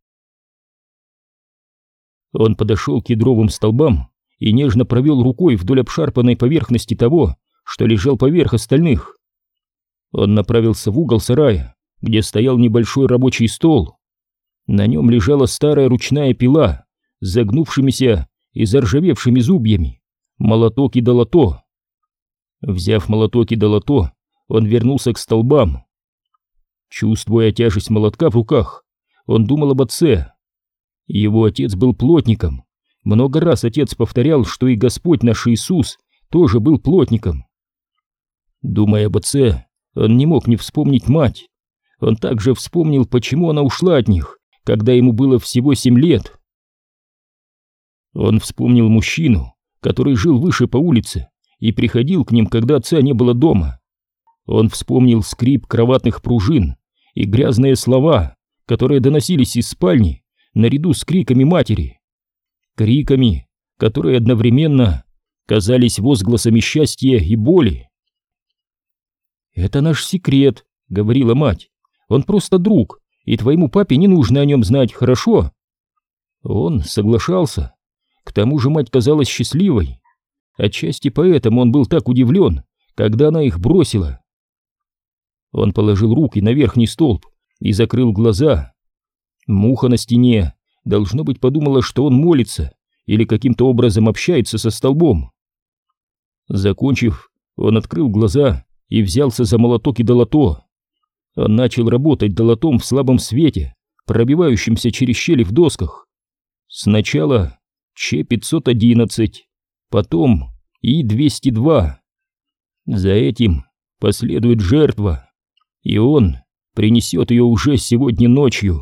Он подошел к кедровым столбам и нежно провел рукой вдоль обшарпанной поверхности того, что лежал поверх остальных. Он направился в угол сарая, где стоял небольшой рабочий стол. На нем лежала старая ручная пила с загнувшимися и заржавевшими зубьями, молоток и долото. Взяв молоток и долото, он вернулся к столбам. Чувствуя тяжесть молотка в руках, он думал об отце. Его отец был плотником. Много раз отец повторял, что и Господь наш Иисус тоже был плотником. Думая об отце, он не мог не вспомнить мать. Он также вспомнил, почему она ушла от них, когда ему было всего семь лет. Он вспомнил мужчину, который жил выше по улице и приходил к ним, когда отца не было дома. Он вспомнил скрип кроватных пружин и грязные слова, которые доносились из спальни наряду с криками матери. Криками, которые одновременно казались возгласами счастья и боли. «Это наш секрет», — говорила мать. «Он просто друг, и твоему папе не нужно о нем знать, хорошо?» Он соглашался. К тому же мать казалась счастливой. Отчасти поэтому он был так удивлен, когда она их бросила. Он положил руки на верхний столб и закрыл глаза. Муха на стене, должно быть, подумала, что он молится или каким-то образом общается со столбом. Закончив, он открыл глаза и взялся за молоток и долото. Он начал работать долотом в слабом свете, пробивающемся через щели в досках. Сначала Ч пятьсот одиннадцать, потом И двести два. За этим последует жертва, и он принесет ее уже сегодня ночью.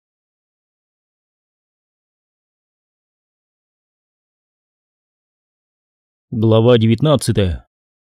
Глава девятнадцатая.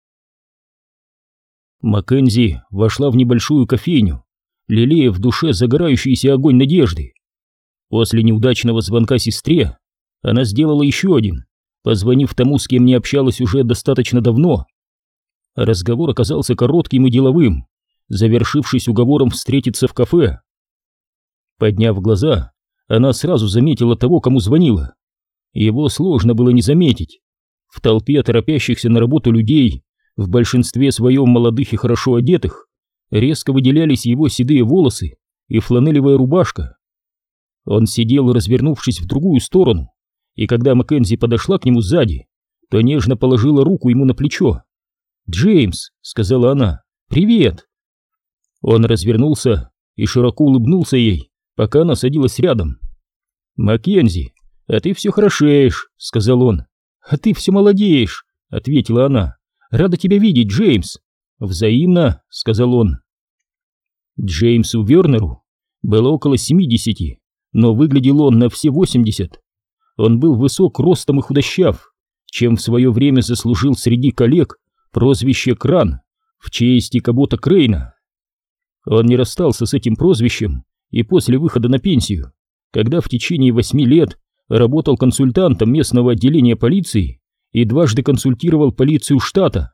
Маккензи вошла в небольшую кофейню, лелея в душе загорающийся огонь надежды. После неудачного звонка сестре она сделала еще один, позвонив тому, с кем не общалась уже достаточно давно. Разговор оказался коротким и деловым, завершившись уговором встретиться в кафе. Подняв глаза, она сразу заметила того, кому звонила. Его сложно было не заметить. В толпе торопящихся на работу людей, в большинстве своем молодых и хорошо одетых, резко выделялись его седые волосы и фланелевая рубашка. Он сидел, развернувшись в другую сторону, и когда Маккензи подошла к нему сзади, то нежно положила руку ему на плечо. «Джеймс», — сказала она, — «привет». Он развернулся и широко улыбнулся ей, пока она садилась рядом. «Маккензи, а ты все хорошеешь», — сказал он. «А ты все молодеешь», — ответила она. «Рада тебя видеть, Джеймс». «Взаимно», — сказал он. Джеймсу Вернеру было около семидесяти, но выглядел он на все восемьдесят. Он был высок ростом и худощав, чем в свое время заслужил среди коллег прозвище «Кран» в честь Икабота Крейна. Он не расстался с этим прозвищем и после выхода на пенсию, когда в течение восьми лет работал консультантом местного отделения полиции и дважды консультировал полицию штата.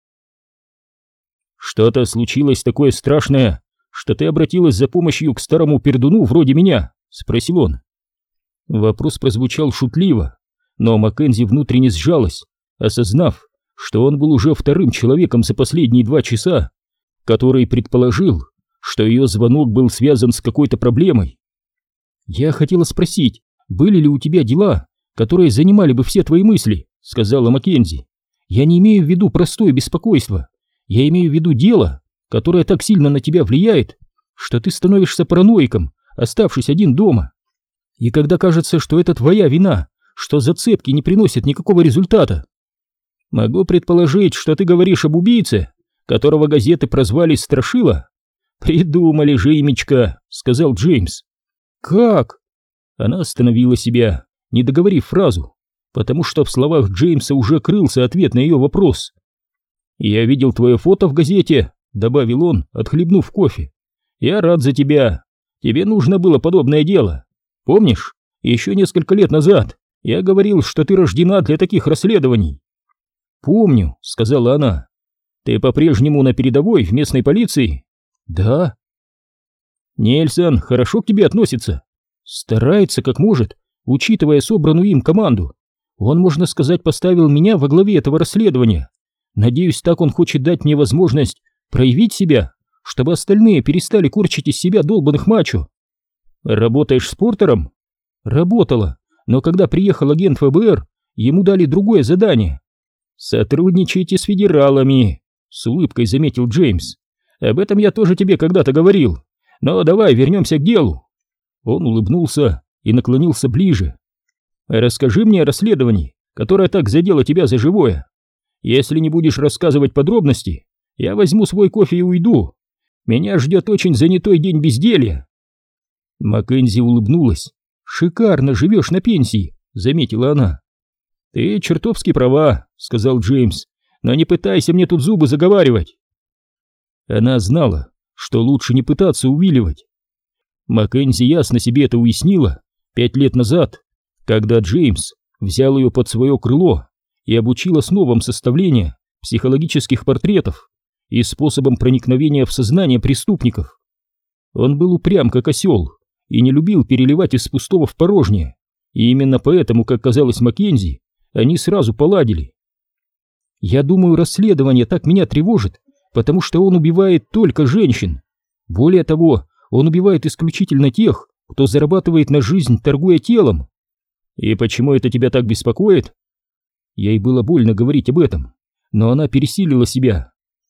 «Что-то случилось такое страшное, что ты обратилась за помощью к старому пердуну вроде меня?» — спросил он. Вопрос прозвучал шутливо, но Маккензи внутренне сжалась, осознав, что он был уже вторым человеком за последние два часа, который предположил, что ее звонок был связан с какой-то проблемой. «Я хотела спросить, были ли у тебя дела, которые занимали бы все твои мысли?» — сказала Маккензи. Я не имею в виду простое беспокойство. Я имею в виду дело, которое так сильно на тебя влияет, что ты становишься параноиком, оставшись один дома. И когда кажется, что это твоя вина, что зацепки не приносят никакого результата. Могу предположить, что ты говоришь об убийце, которого газеты прозвали Страшила. Придумали же имечко, сказал Джеймс. Как? Она остановила себя, не договорив фразу, потому что в словах Джеймса уже крылся ответ на ее вопрос. «Я видел твое фото в газете», — добавил он, отхлебнув кофе. «Я рад за тебя. Тебе нужно было подобное дело. Помнишь, еще несколько лет назад я говорил, что ты рождена для таких расследований». «Помню», — сказала она. «Ты по-прежнему на передовой в местной полиции?» «Да». «Нельсон хорошо к тебе относится?» «Старается как может, учитывая собранную им команду. Он, можно сказать, поставил меня во главе этого расследования. Надеюсь, так он хочет дать мне возможность проявить себя, чтобы остальные перестали корчить из себя долбаных мачо». «Работаешь с Портером?» «Работала, но когда приехал агент ФБР, ему дали другое задание». «Сотрудничаете с федералами», — с улыбкой заметил Джеймс. «Об этом я тоже тебе когда-то говорил. Но давай вернемся к делу». Он улыбнулся и наклонился ближе. «Расскажи мне о расследовании, которое так задело тебя за живое. Если не будешь рассказывать подробности, я возьму свой кофе и уйду. Меня ждет очень занятой день безделья». Маккензи улыбнулась. «Шикарно живешь на пенсии», — заметила она. «Ты чертовски права», — сказал Джеймс, «но не пытайся мне тут зубы заговаривать». Она знала, что лучше не пытаться увиливать. Маккензи ясно себе это уяснила пять лет назад, когда Джеймс взял ее под свое крыло и обучил основам составления психологических портретов и способам проникновения в сознание преступников. Он был упрям как осел и не любил переливать из пустого в порожнее, и именно поэтому, как казалось Маккензи, они сразу поладили. «Я думаю, расследование так меня тревожит, потому что он убивает только женщин. Более того, он убивает исключительно тех, кто зарабатывает на жизнь, торгуя телом». «И почему это тебя так беспокоит?» Ей было больно говорить об этом, но она пересилила себя.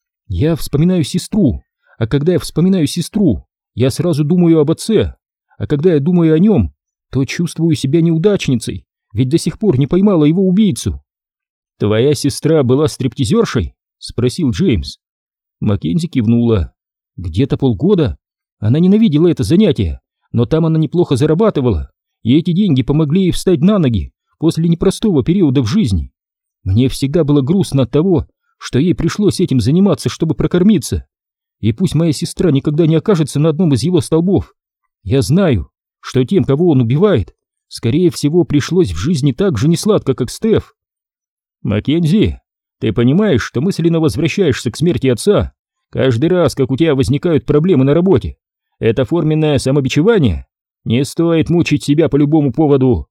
«Я вспоминаю сестру, а когда я вспоминаю сестру, я сразу думаю об отце, а когда я думаю о нем, то чувствую себя неудачницей, ведь до сих пор не поймала его убийцу». «Твоя сестра была стриптизершей?» — спросил Джеймс. Маккензи кивнула. «Где-то полгода. Она ненавидела это занятие, но там она неплохо зарабатывала, и эти деньги помогли ей встать на ноги после непростого периода в жизни. Мне всегда было грустно от того, что ей пришлось этим заниматься, чтобы прокормиться. И пусть моя сестра никогда не окажется на одном из его столбов, я знаю, что тем, кого он убивает, скорее всего, пришлось в жизни так же несладко, как Стеф». «Маккензи, ты понимаешь, что мысленно возвращаешься к смерти отца каждый раз, как у тебя возникают проблемы на работе? Это форменное самобичевание? Не стоит мучить себя по любому поводу».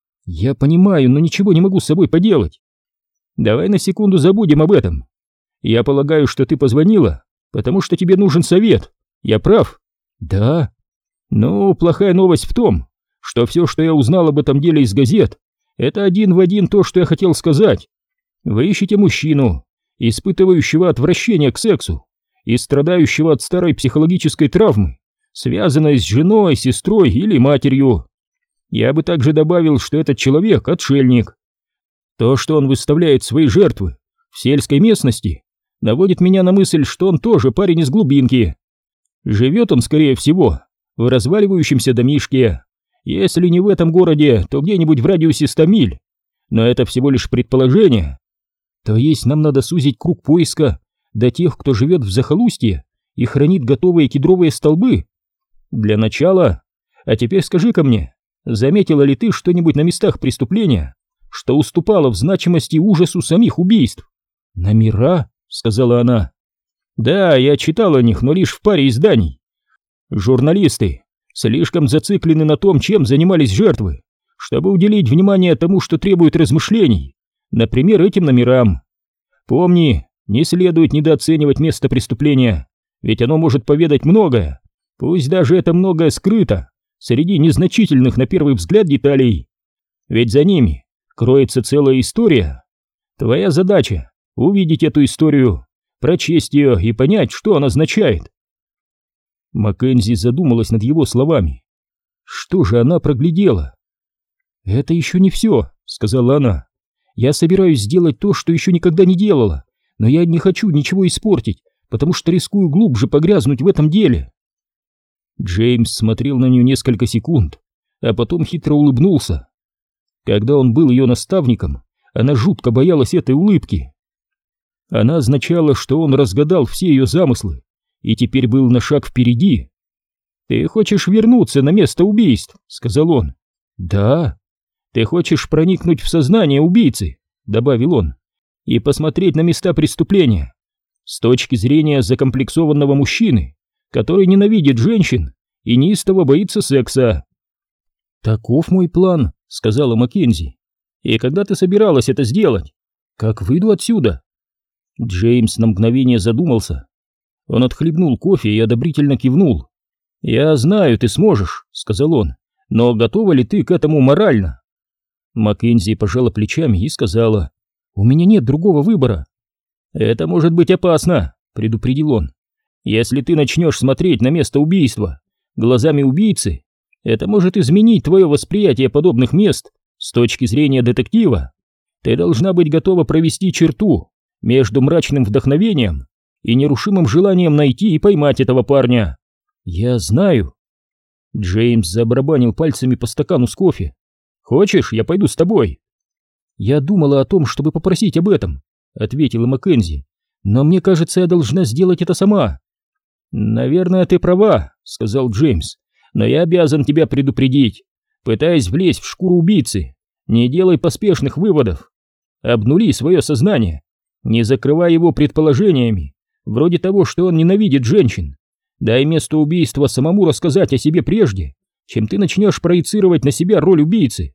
«Я понимаю, но ничего не могу с собой поделать». «Давай на секунду забудем об этом. Я полагаю, что ты позвонила, потому что тебе нужен совет. Я прав?» «Да». «Ну, плохая новость в том, что все, что я узнал об этом деле из газет, это один в один то, что я хотел сказать. Вы ищете мужчину, испытывающего отвращение к сексу и страдающего от старой психологической травмы, связанной с женой, сестрой или матерью. Я бы также добавил, что этот человек — отшельник. То, что он выставляет свои жертвы в сельской местности, наводит меня на мысль, что он тоже парень из глубинки. Живет он, скорее всего, в разваливающемся домишке. Если не в этом городе, то где-нибудь в радиусе ста миль. Но это всего лишь предположение. То есть нам надо сузить круг поиска до тех, кто живет в захолустье и хранит готовые кедровые столбы? Для начала. А теперь скажи-ка мне, заметила ли ты что-нибудь на местах преступления, что уступало в значимости ужасу самих убийств? «Номера?» — сказала она. «Да, я читал о них, но лишь в паре изданий. Журналисты слишком зациклены на том, чем занимались жертвы, чтобы уделить внимание тому, что требует размышлений, например, этим номерам. Помни, не следует недооценивать место преступления, ведь оно может поведать многое, пусть даже это многое скрыто среди незначительных на первый взгляд деталей. Ведь за ними кроется целая история. Твоя задача увидеть эту историю, прочесть ее и понять, что она означает. Маккензи задумалась над его словами. Что же она проглядела? «Это еще не все», — сказала она. «Я собираюсь сделать то, что еще никогда не делала, но я не хочу ничего испортить, потому что рискую глубже погрязнуть в этом деле». Джеймс смотрел на нее несколько секунд, а потом хитро улыбнулся. Когда он был ее наставником, она жутко боялась этой улыбки. Она означала, что он разгадал все ее замыслы и теперь был на шаг впереди. «Ты хочешь вернуться на место убийств?» — сказал он. «Да». «Ты хочешь проникнуть в сознание убийцы?» — добавил он. «И посмотреть на места преступления с точки зрения закомплексованного мужчины, который ненавидит женщин и неистово боится секса». «Таков мой план», — сказала Маккензи. «И когда ты собиралась это сделать?» «Как выйду отсюда». Джеймс на мгновение задумался. Он отхлебнул кофе и одобрительно кивнул. «Я знаю, ты сможешь», — сказал он, — «но готова ли ты к этому морально?» Маккензи пожала плечами и сказала: «У меня нет другого выбора». «Это может быть опасно», — предупредил он. «Если ты начнешь смотреть на место убийства глазами убийцы, это может изменить твое восприятие подобных мест с точки зрения детектива. Ты должна быть готова провести черту между мрачным вдохновением и нерушимым желанием найти и поймать этого парня». «Я знаю». Джеймс забарабанил пальцами по стакану с кофе. «Хочешь, я пойду с тобой?» «Я думала о том, чтобы попросить об этом», — ответила Маккензи. «Но мне кажется, я должна сделать это сама». «Наверное, ты права», — сказал Джеймс. «Но я обязан тебя предупредить. Пытаясь влезть в шкуру убийцы, не делай поспешных выводов. Обнули свое сознание, не закрывай его предположениями, вроде того, что он ненавидит женщин. Дай месту убийства самому рассказать о себе прежде, чем ты начнешь проецировать на себя роль убийцы».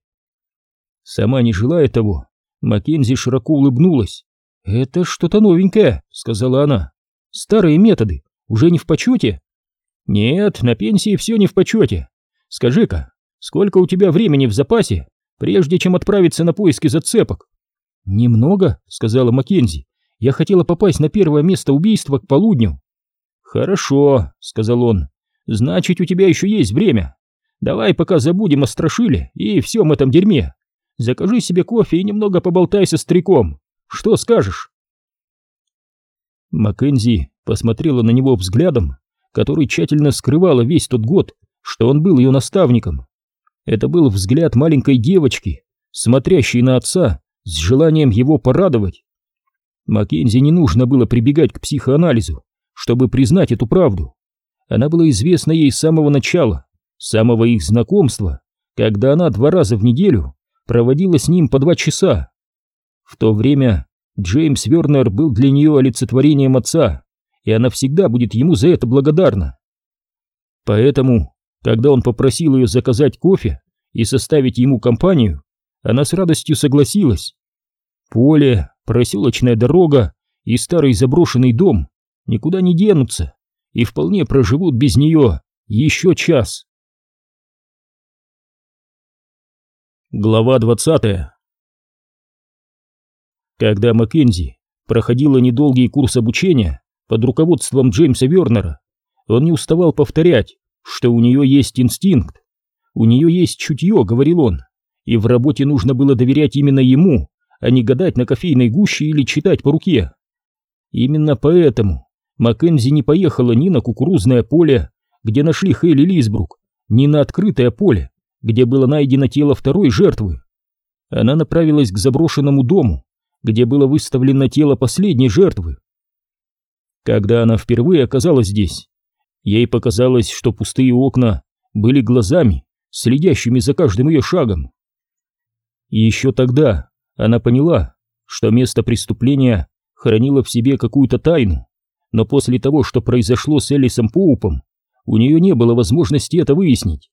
Сама не желая того, Маккензи широко улыбнулась. «Это что-то новенькое», — сказала она. «Старые методы уже не в почете?» «Нет, на пенсии все не в почете. Скажи-ка, сколько у тебя времени в запасе, прежде чем отправиться на поиски зацепок?» «Немного», — сказала Маккензи. «Я хотела попасть на первое место убийства к полудню». «Хорошо», — сказал он. «Значит, у тебя еще есть время. Давай пока забудем о страшиле и всем этом дерьме. Закажи себе кофе и немного поболтай со стариком. Что скажешь?» Маккензи посмотрела на него взглядом, который тщательно скрывала весь тот год, что он был ее наставником. Это был взгляд маленькой девочки, смотрящей на отца с желанием его порадовать. Маккензи не нужно было прибегать к психоанализу, чтобы признать эту правду. Она была известна ей с самого начала, с самого их знакомства, когда она два раза в неделю проводила с ним по два часа. В то время Джеймс Вернер был для нее олицетворением отца, и она всегда будет ему за это благодарна. Поэтому, когда он попросил ее заказать кофе и составить ему компанию, она с радостью согласилась. Поле, проселочная дорога и старый заброшенный дом никуда не денутся и вполне проживут без нее еще час. Глава двадцатая. Когда Маккензи проходила недолгий курс обучения под руководством Джеймса Вернера, он не уставал повторять, что у нее есть инстинкт, у нее есть чутье, говорил он, и в работе нужно было доверять именно ему, а не гадать на кофейной гуще или читать по руке. Именно поэтому Маккензи не поехала ни на кукурузное поле, где нашли Хейли Лисбрук, ни на открытое поле, где было найдено тело второй жертвы. Она направилась к заброшенному дому, где было выставлено тело последней жертвы. Когда она впервые оказалась здесь, ей показалось, что пустые окна были глазами, следящими за каждым ее шагом. И еще тогда она поняла, что место преступления хранило в себе какую-то тайну, но после того, что произошло с Элисом Поупом, у нее не было возможности это выяснить.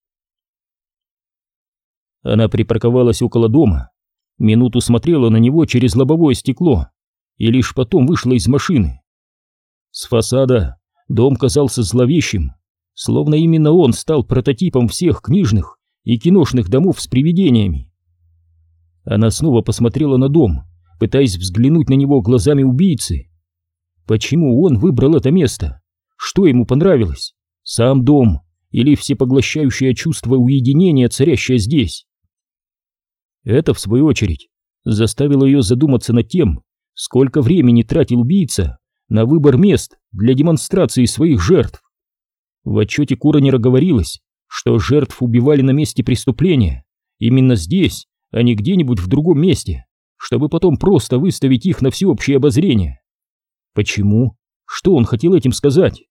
Она припарковалась около дома, минуту смотрела на него через лобовое стекло и лишь потом вышла из машины. С фасада дом казался зловещим, словно именно он стал прототипом всех книжных и киношных домов с привидениями. Она снова посмотрела на дом, пытаясь взглянуть на него глазами убийцы. Почему он выбрал это место? Что ему понравилось? Сам дом или всепоглощающее чувство уединения, царящее здесь? Это, в свою очередь, заставило ее задуматься над тем, сколько времени тратил убийца на выбор мест для демонстрации своих жертв. В отчете Куранера говорилось, что жертв убивали на месте преступления, именно здесь, а не где-нибудь в другом месте, чтобы потом просто выставить их на всеобщее обозрение. Почему? Что он хотел этим сказать?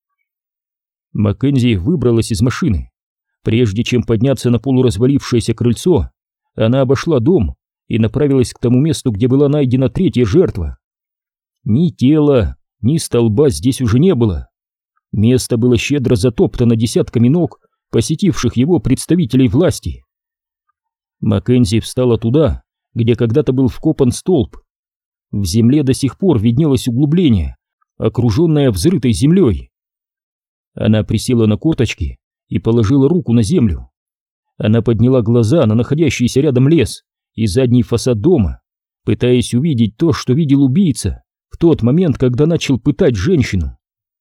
Маккензи выбралась из машины. Прежде чем подняться на полуразвалившееся крыльцо, она обошла дом и направилась к тому месту, где была найдена третья жертва. Ни тела, ни столба здесь уже не было. Место было щедро затоптано десятками ног, посетивших его представителей власти. Маккензи встала туда, где когда-то был вкопан столб. В земле до сих пор виднелось углубление, окруженное взрытой землей. Она присела на корточки и положила руку на землю. Она подняла глаза на находящийся рядом лес и задний фасад дома, пытаясь увидеть то, что видел убийца в тот момент, когда начал пытать женщину.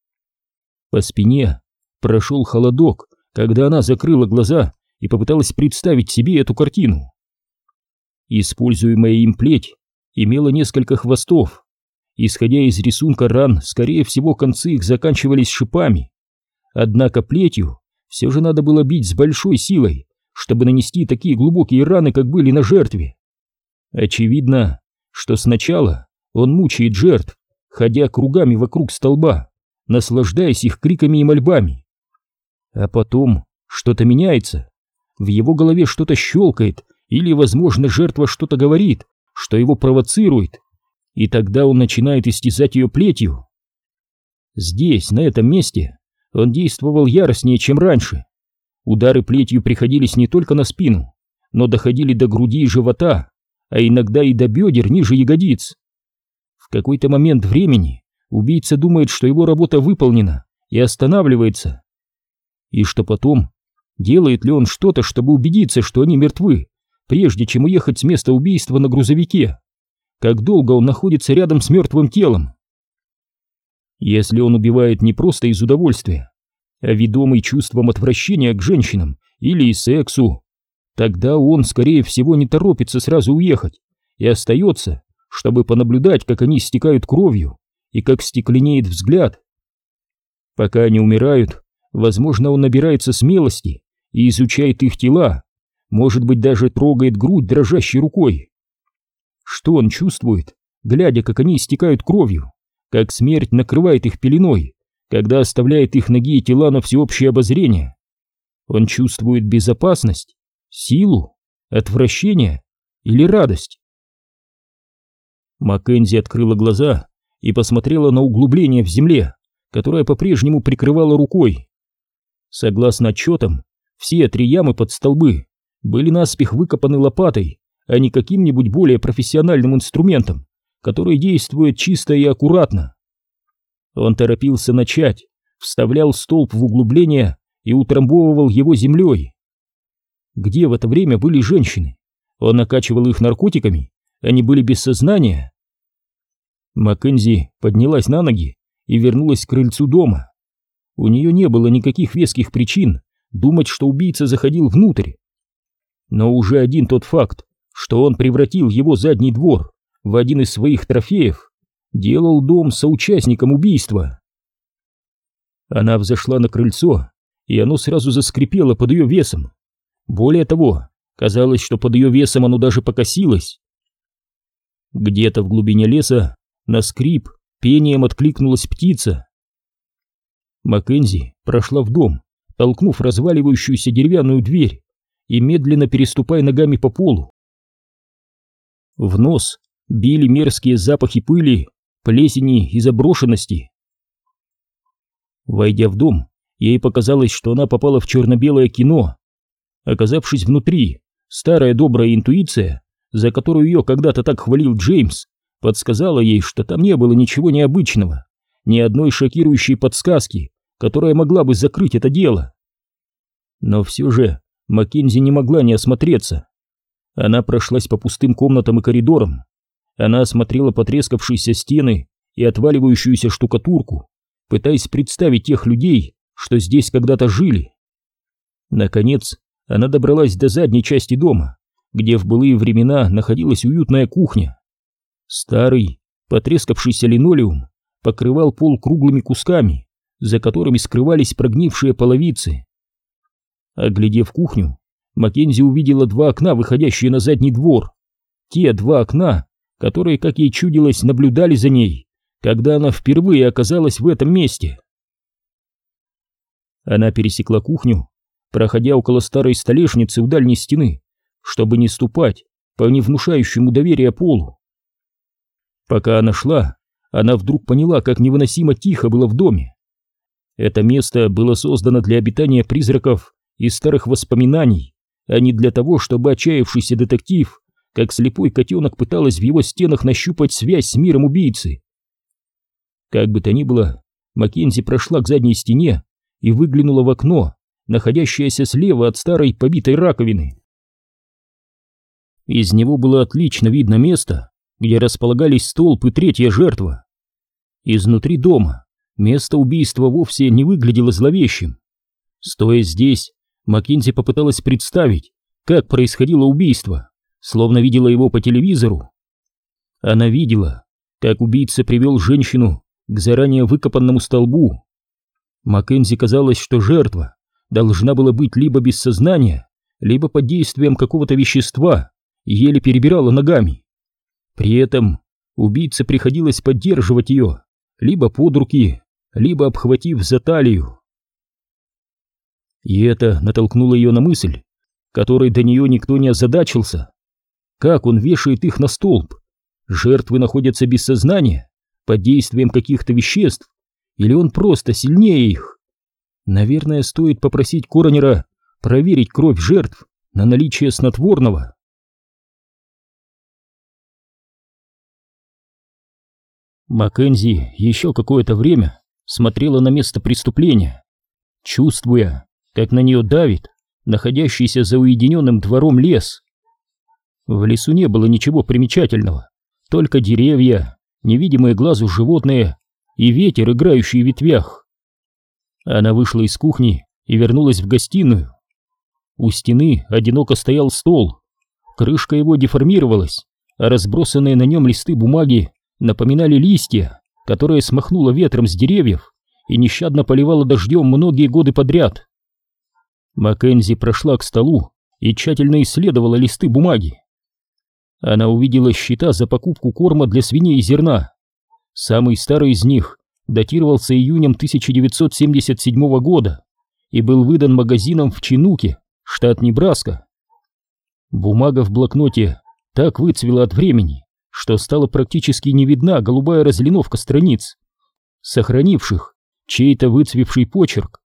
По спине прошел холодок, когда она закрыла глаза и попыталась представить себе эту картину. Используемая им плеть имела несколько хвостов. Исходя из рисунка ран, скорее всего, концы их заканчивались шипами. Однако плетью все же надо было бить с большой силой, чтобы нанести такие глубокие раны, как были на жертве. Очевидно, что сначала он мучает жертв, ходя кругами вокруг столба, наслаждаясь их криками и мольбами. А потом что-то меняется, в его голове что-то щелкает, или, возможно, жертва что-то говорит, что его провоцирует, и тогда он начинает истязать ее плетью. Здесь, на этом месте, он действовал яростнее, чем раньше. Удары плетью приходились не только на спину, но доходили до груди и живота, а иногда и до бедер ниже ягодиц. В какой-то момент времени убийца думает, что его работа выполнена, и останавливается. И что потом? Делает ли он что-то, чтобы убедиться, что они мертвы, прежде чем уехать с места убийства на грузовике? Как долго он находится рядом с мертвым телом? Если он убивает не просто из удовольствия, а ведомый чувством отвращения к женщинам или сексу, тогда он, скорее всего, не торопится сразу уехать и остается, чтобы понаблюдать, как они истекают кровью и как стекленеет взгляд. Пока они умирают, возможно, он набирается смелости и изучает их тела, может быть, даже трогает грудь дрожащей рукой. Что он чувствует, глядя, как они истекают кровью, как смерть накрывает их пеленой, когда оставляет их ноги и тела на всеобщее обозрение? Он чувствует безопасность, силу, отвращение или радость? Маккензи открыла глаза и посмотрела на углубление в земле, которое по-прежнему прикрывала рукой. Согласно отчетам, все три ямы под столбы были наспех выкопаны лопатой, а не каким-нибудь более профессиональным инструментом, который действует чисто и аккуратно. Он торопился начать, вставлял столб в углубление и утрамбовывал его землей. Где в это время были женщины? Он накачивал их наркотиками, они были без сознания. Маккензи поднялась на ноги и вернулась к крыльцу дома. У нее не было никаких веских причин думать, что убийца заходил внутрь. Но уже один тот факт, что он превратил его задний двор в один из своих трофеев, делал дом соучастником убийства. Она взошла на крыльцо, и оно сразу заскрипело под ее весом. Более того, казалось, что под ее весом оно даже покосилось. Где-то в глубине леса на скрип пением откликнулась птица. Маккензи прошла в дом, толкнув разваливающуюся деревянную дверь и медленно переступая ногами по полу. В нос били мерзкие запахи пыли, плесени и заброшенности. Войдя в дом, ей показалось, что она попала в черно-белое кино. Оказавшись внутри, старая добрая интуиция, за которую ее когда-то так хвалил Джеймс, подсказала ей, что там не было ничего необычного, ни одной шокирующей подсказки, которая могла бы закрыть это дело. Но все же Маккензи не могла не осмотреться. Она прошлась по пустым комнатам и коридорам. Она осмотрела потрескавшиеся стены и отваливающуюся штукатурку, пытаясь представить тех людей, что здесь когда-то жили. Наконец, она добралась до задней части дома, где в былые времена находилась уютная кухня. Старый, потрескавшийся линолеум покрывал пол круглыми кусками, за которыми скрывались прогнившие половицы. Оглядев кухню, Маккензи увидела два окна, выходящие на задний двор. Те два окна, которые, как ей чудилось, наблюдали за ней, когда она впервые оказалась в этом месте. Она пересекла кухню, проходя около старой столешницы у дальней стены, чтобы не ступать по невнушающему доверия полу. Пока она шла, она вдруг поняла, как невыносимо тихо было в доме. Это место было создано для обитания призраков и старых воспоминаний, а не для того, чтобы отчаявшийся детектив, как слепой котенок, пыталась в его стенах нащупать связь с миром убийцы. Как бы то ни было, Маккензи прошла к задней стене и выглянула в окно, находящееся слева от старой побитой раковины. Из него было отлично видно место, где располагались столб и третья жертва. Изнутри дома место убийства вовсе не выглядело зловещим. Стоя здесь, Маккензи попыталась представить, как происходило убийство, словно видела его по телевизору. Она видела, как убийца привел женщину к заранее выкопанному столбу. Маккензи казалось, что жертва должна была быть либо без сознания, либо под действием какого-то вещества, и еле перебирала ногами. При этом убийце приходилось поддерживать ее, либо под руки, либо обхватив за талию. И это натолкнуло ее на мысль, которой до нее никто не озадачился. Как он вешает их на столб? Жертвы находятся без сознания, под действием каких-то веществ, или он просто сильнее их? Наверное, стоит попросить коронера проверить кровь жертв на наличие снотворного. Маккензи еще какое-то время смотрела на место преступления, чувствуя, как на нее давит находящийся за уединенным двором лес. В лесу не было ничего примечательного, только деревья, невидимые глазу животные и ветер, играющий в ветвях. Она вышла из кухни и вернулась в гостиную. У стены одиноко стоял стол, крышка его деформировалась, а разбросанные на нем листы бумаги напоминали листья, которые смахнуло ветром с деревьев и нещадно поливало дождем многие годы подряд. Маккензи прошла к столу и тщательно исследовала листы бумаги. Она увидела счета за покупку корма для свиней и зерна. Самый старый из них датировался июнем тысяча девятьсот семьдесят седьмого года и был выдан магазином в Чинуке, штат Небраска. Бумага в блокноте так выцвела от времени, что стала практически не видна голубая разлиновка страниц, сохранивших чей-то выцвевший почерк.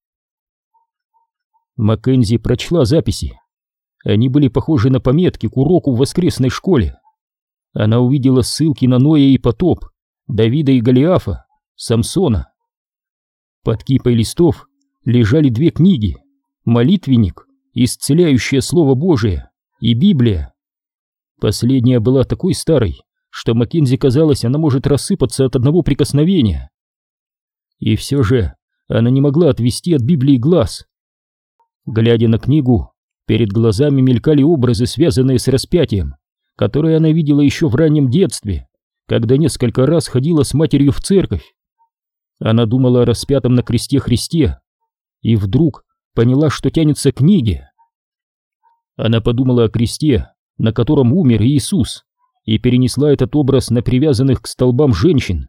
Маккензи прочла записи. Они были похожи на пометки к уроку в воскресной школе. Она увидела ссылки на Ноя и потоп, Давида и Голиафа, Самсона. Под кипой листов лежали две книги: молитвенник, исцеляющее Слово Божие, и Библия. Последняя была такой старой, что Маккензи казалось, она может рассыпаться от одного прикосновения. И все же она не могла отвести от Библии глаз. Глядя на книгу, перед глазами мелькали образы, связанные с распятием, которые она видела еще в раннем детстве, когда несколько раз ходила с матерью в церковь. Она думала о распятом на кресте Христе и вдруг поняла, что тянется к книге. Она подумала о кресте, на котором умер Иисус, и перенесла этот образ на привязанных к столбам женщин.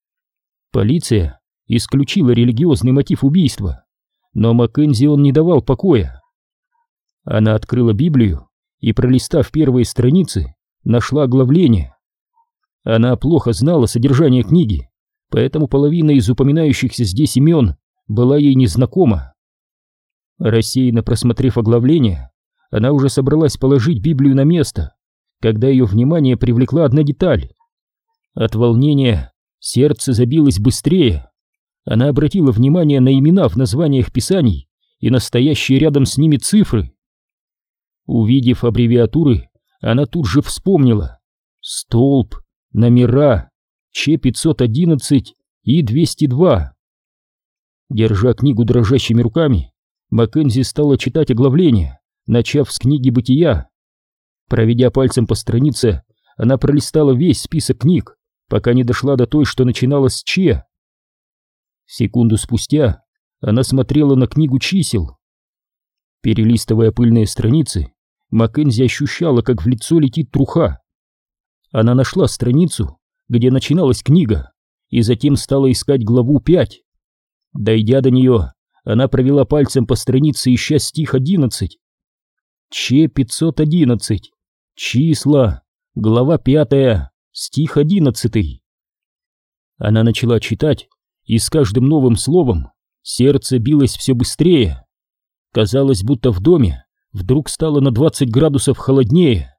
Полиция исключила религиозный мотив убийства, но Маккензи он не давал покоя. Она открыла Библию и, пролистав первые страницы, нашла оглавление. Она плохо знала содержание книги, поэтому половина из упоминающихся здесь имен была ей незнакома. Рассеянно просмотрев оглавление, она уже собралась положить Библию на место, когда ее внимание привлекла одна деталь. От волнения сердце забилось быстрее. Она обратила внимание на имена в названиях писаний и на стоящие рядом с ними цифры. Увидев аббревиатуры, она тут же вспомнила: столб, номера Ч пятьсот одиннадцать и двести два. Держа книгу дрожащими руками, Маккензи стала читать оглавление, начав с книги «Бытия». Проведя пальцем по странице, она пролистала весь список книг, пока не дошла до той, что начиналась с «Ч». Секунду спустя она смотрела на книгу чисел. Перелистывая пыльные страницы, Маккензи ощущала, как в лицо летит труха. Она нашла страницу, где начиналась книга, и затем стала искать главу пять. Дойдя до нее, она провела пальцем по странице, ища стих одиннадцать. Ч пятьсот одиннадцать. Числа. Глава пятая. Стих одиннадцатый. Она начала читать, и с каждым новым словом сердце билось все быстрее. Казалось, будто в доме вдруг стало на двадцать градусов холоднее.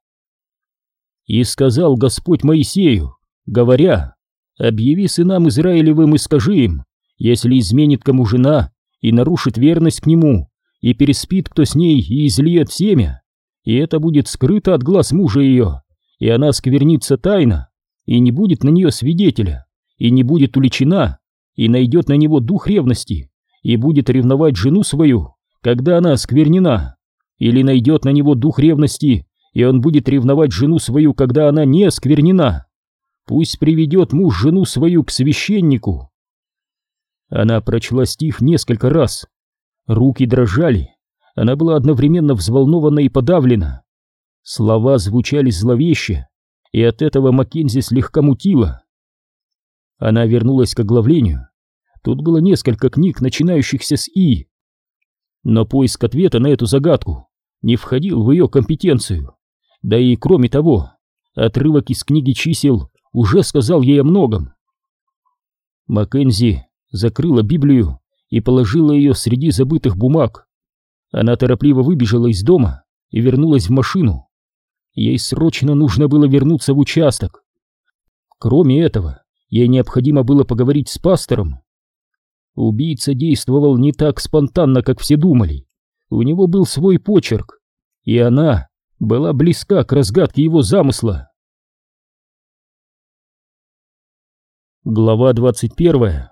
«И сказал Господь Моисею, говоря: объяви сынам Израилевым и скажи им, если изменит кому жена и нарушит верность к нему, и переспит кто с ней и излиет семя, и это будет скрыто от глаз мужа ее, и она сквернится тайно, и не будет на нее свидетеля, и не будет уличена, и найдет на него дух ревности, и будет ревновать жену свою, когда она осквернена, или найдет на него дух ревности, и он будет ревновать жену свою, когда она не осквернена, пусть приведет муж жену свою к священнику». Она прочла стих несколько раз. Руки дрожали, она была одновременно взволнована и подавлена. Слова звучали зловеще, и от этого Маккензи слегка мутила. Она вернулась к оглавлению. Тут было несколько книг, начинающихся с «И». Но поиск ответа на эту загадку не входил в ее компетенцию. Да и кроме того, отрывок из книги чисел уже сказал ей о многом. Маккензи закрыла Библию и положила ее среди забытых бумаг. Она торопливо выбежала из дома и вернулась в машину. Ей срочно нужно было вернуться в участок. Кроме этого, ей необходимо было поговорить с пастором. Убийца действовал не так спонтанно, как все думали. У него был свой почерк, и она была близка к разгадке его замысла. Глава двадцать первая.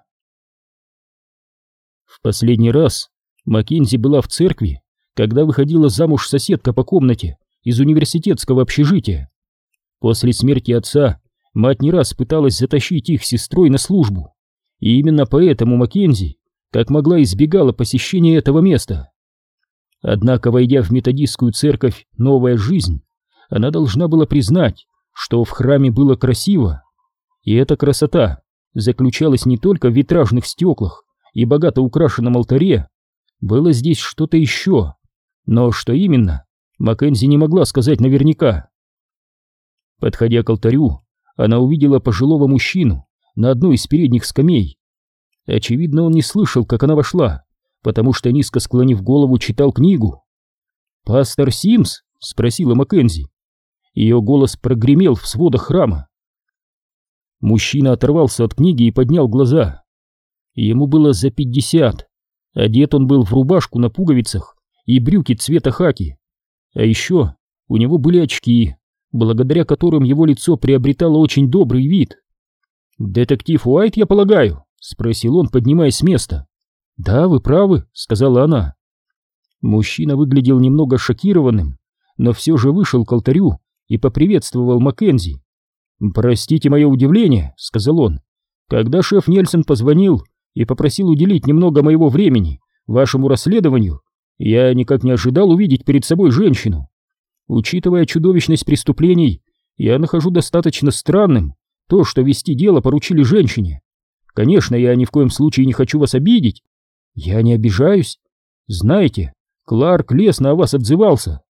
В последний раз Маккензи была в церкви, когда выходила замуж соседка по комнате из университетского общежития. После смерти отца мать не раз пыталась затащить их с сестрой на службу, и именно поэтому Маккензи, как могла, избегала посещения этого места. Однако, войдя в методистскую церковь «Новая жизнь», она должна была признать, что в храме было красиво, и эта красота заключалась не только в витражных стеклах и богато украшенном алтаре. Было здесь что-то еще, но что именно, Маккензи не могла сказать наверняка. Подходя к алтарю, она увидела пожилого мужчину на одной из передних скамей. Очевидно, он не слышал, как она вошла, потому что, низко склонив голову, читал книгу. «Пастор Симс?» — спросила Маккензи. Ее голос прогремел в сводах храма. Мужчина оторвался от книги и поднял глаза. Ему было за пятьдесят. Одет он был в рубашку на пуговицах и брюки цвета хаки. А еще у него были очки, благодаря которым его лицо приобретало очень добрый вид. «Детектив Уайт, я полагаю?» — спросил он, поднимаясь с места. «Да, вы правы», — сказала она. Мужчина выглядел немного шокированным, но все же вышел к алтарю и поприветствовал Маккензи. «Простите мое удивление», — сказал он. «Когда шеф Нельсон позвонил и попросил уделить немного моего времени вашему расследованию, я никак не ожидал увидеть перед собой женщину. Учитывая чудовищность преступлений, я нахожу достаточно странным то, что вести дело поручили женщине. Конечно, я ни в коем случае не хочу вас обидеть. Я не обижаюсь. Знаете, Кларк лестно о вас отзывался».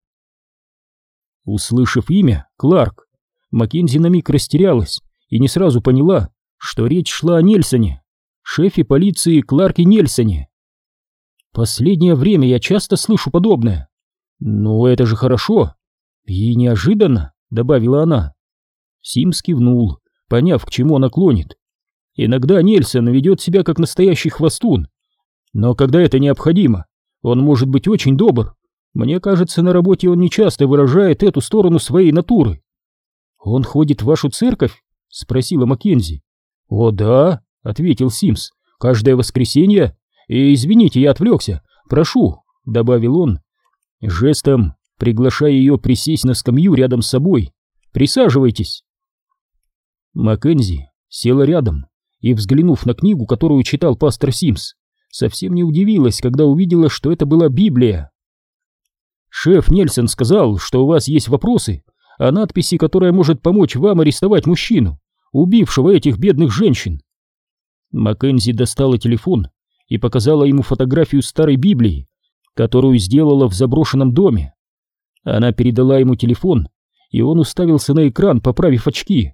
Услышав имя Кларк, Маккензи на миг растерялась и не сразу поняла, что речь шла о Нельсоне, шефе полиции Кларке Нельсоне. «Последнее время я часто слышу подобное. Ну, это же хорошо. И неожиданно», — добавила она. Симс кивнул, поняв, к чему она клонит. «Иногда Нельсон ведет себя как настоящий хвостун, но когда это необходимо, он может быть очень добр. Мне кажется, на работе он нечасто выражает эту сторону своей натуры». «Он ходит в вашу церковь?» — спросила Маккензи. «О, да», — ответил Симс, — «каждое воскресенье. И извините, я отвлекся. Прошу», — добавил он, жестом приглашая ее присесть на скамью рядом с собой. «Присаживайтесь». Маккензи села рядом и, взглянув на книгу, которую читал пастор Симс, совсем не удивилась, когда увидела, что это была Библия. «Шеф Нельсон сказал, что у вас есть вопросы о надписи, которая может помочь вам арестовать мужчину, убившего этих бедных женщин». Маккензи достала телефон и показала ему фотографию старой Библии, которую сделала в заброшенном доме. Она передала ему телефон, и он уставился на экран, поправив очки.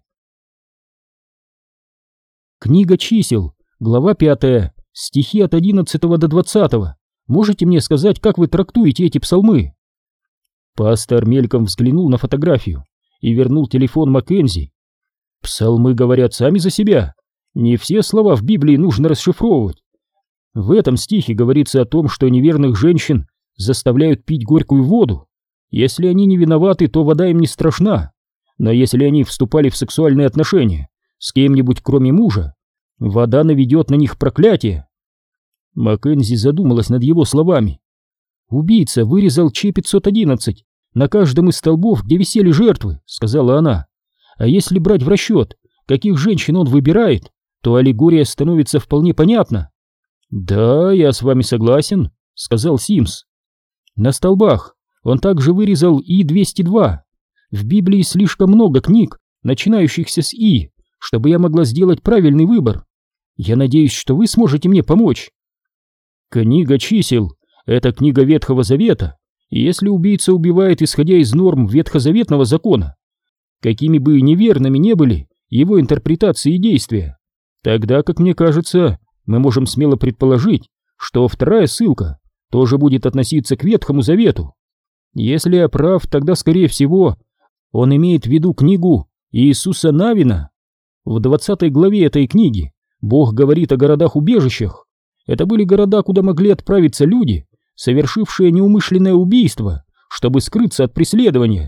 Книга чисел, глава пятая, стихи от одиннадцатого до двадцатого. Можете мне сказать, как вы трактуете эти псалмы? Пастор мельком взглянул на фотографию и вернул телефон Маккензи. Псалмы говорят сами за себя. Не все слова в Библии нужно расшифровывать. В этом стихе говорится о том, что неверных женщин заставляют пить горькую воду. Если они не виноваты, то вода им не страшна. Но если они вступали в сексуальные отношения с кем-нибудь кроме мужа, вода наведет на них проклятие. Маккензи задумалась над его словами. «Убийца вырезал Че пятьсот одиннадцать на каждом из столбов, где висели жертвы», — сказала она. «А если брать в расчет, каких женщин он выбирает, то аллегория становится вполне понятна». «Да, я с вами согласен», — сказал Симс. «На столбах он также вырезал И двести два. В Библии слишком много книг, начинающихся с И, чтобы я могла сделать правильный выбор. Я надеюсь, что вы сможете мне помочь». «Книга чисел — это книга Ветхого Завета, и если убийца убивает, исходя из норм ветхозаветного закона, какими бы неверными не были его интерпретации и действия, тогда, как мне кажется, мы можем смело предположить, что вторая ссылка тоже будет относиться к Ветхому Завету. Если я прав, тогда, скорее всего, он имеет в виду книгу Иисуса Навина. В двадцатой главе этой книги Бог говорит о городах-убежищах. Это были города, куда могли отправиться люди, совершившие неумышленное убийство, чтобы скрыться от преследования».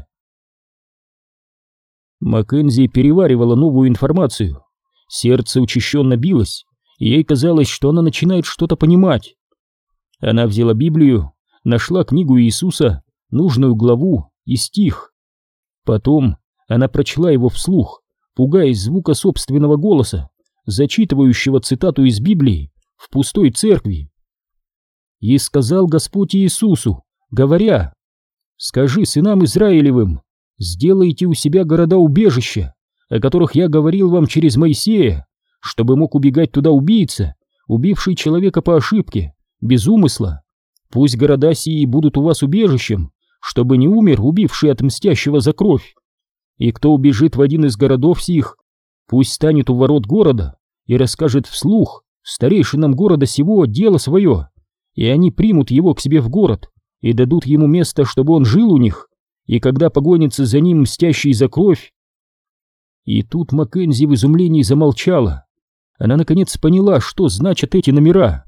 Маккензи переваривала новую информацию. Сердце учащенно билось, и ей казалось, что она начинает что-то понимать. Она взяла Библию, нашла книгу Иисуса, нужную главу и стих. Потом она прочла его вслух, пугаясь звука собственного голоса, зачитывающего цитату из Библии в пустой церкви. «И сказал Господь Иисусу, говоря: скажи сынам Израилевым, сделайте у себя города-убежища, о которых я говорил вам через Моисея, чтобы мог убегать туда убийца, убивший человека по ошибке, без умысла. Пусть города сии будут у вас убежищем, чтобы не умер убивший от мстящего за кровь. И кто убежит в один из городов сих, пусть станет у ворот города и расскажет вслух старейшинам города сего дело свое, и они примут его к себе в город и дадут ему место, чтобы он жил у них, и когда погонится за ним мстящий за кровь». И тут Маккензи в изумлении замолчала. Она наконец поняла, что значат эти номера.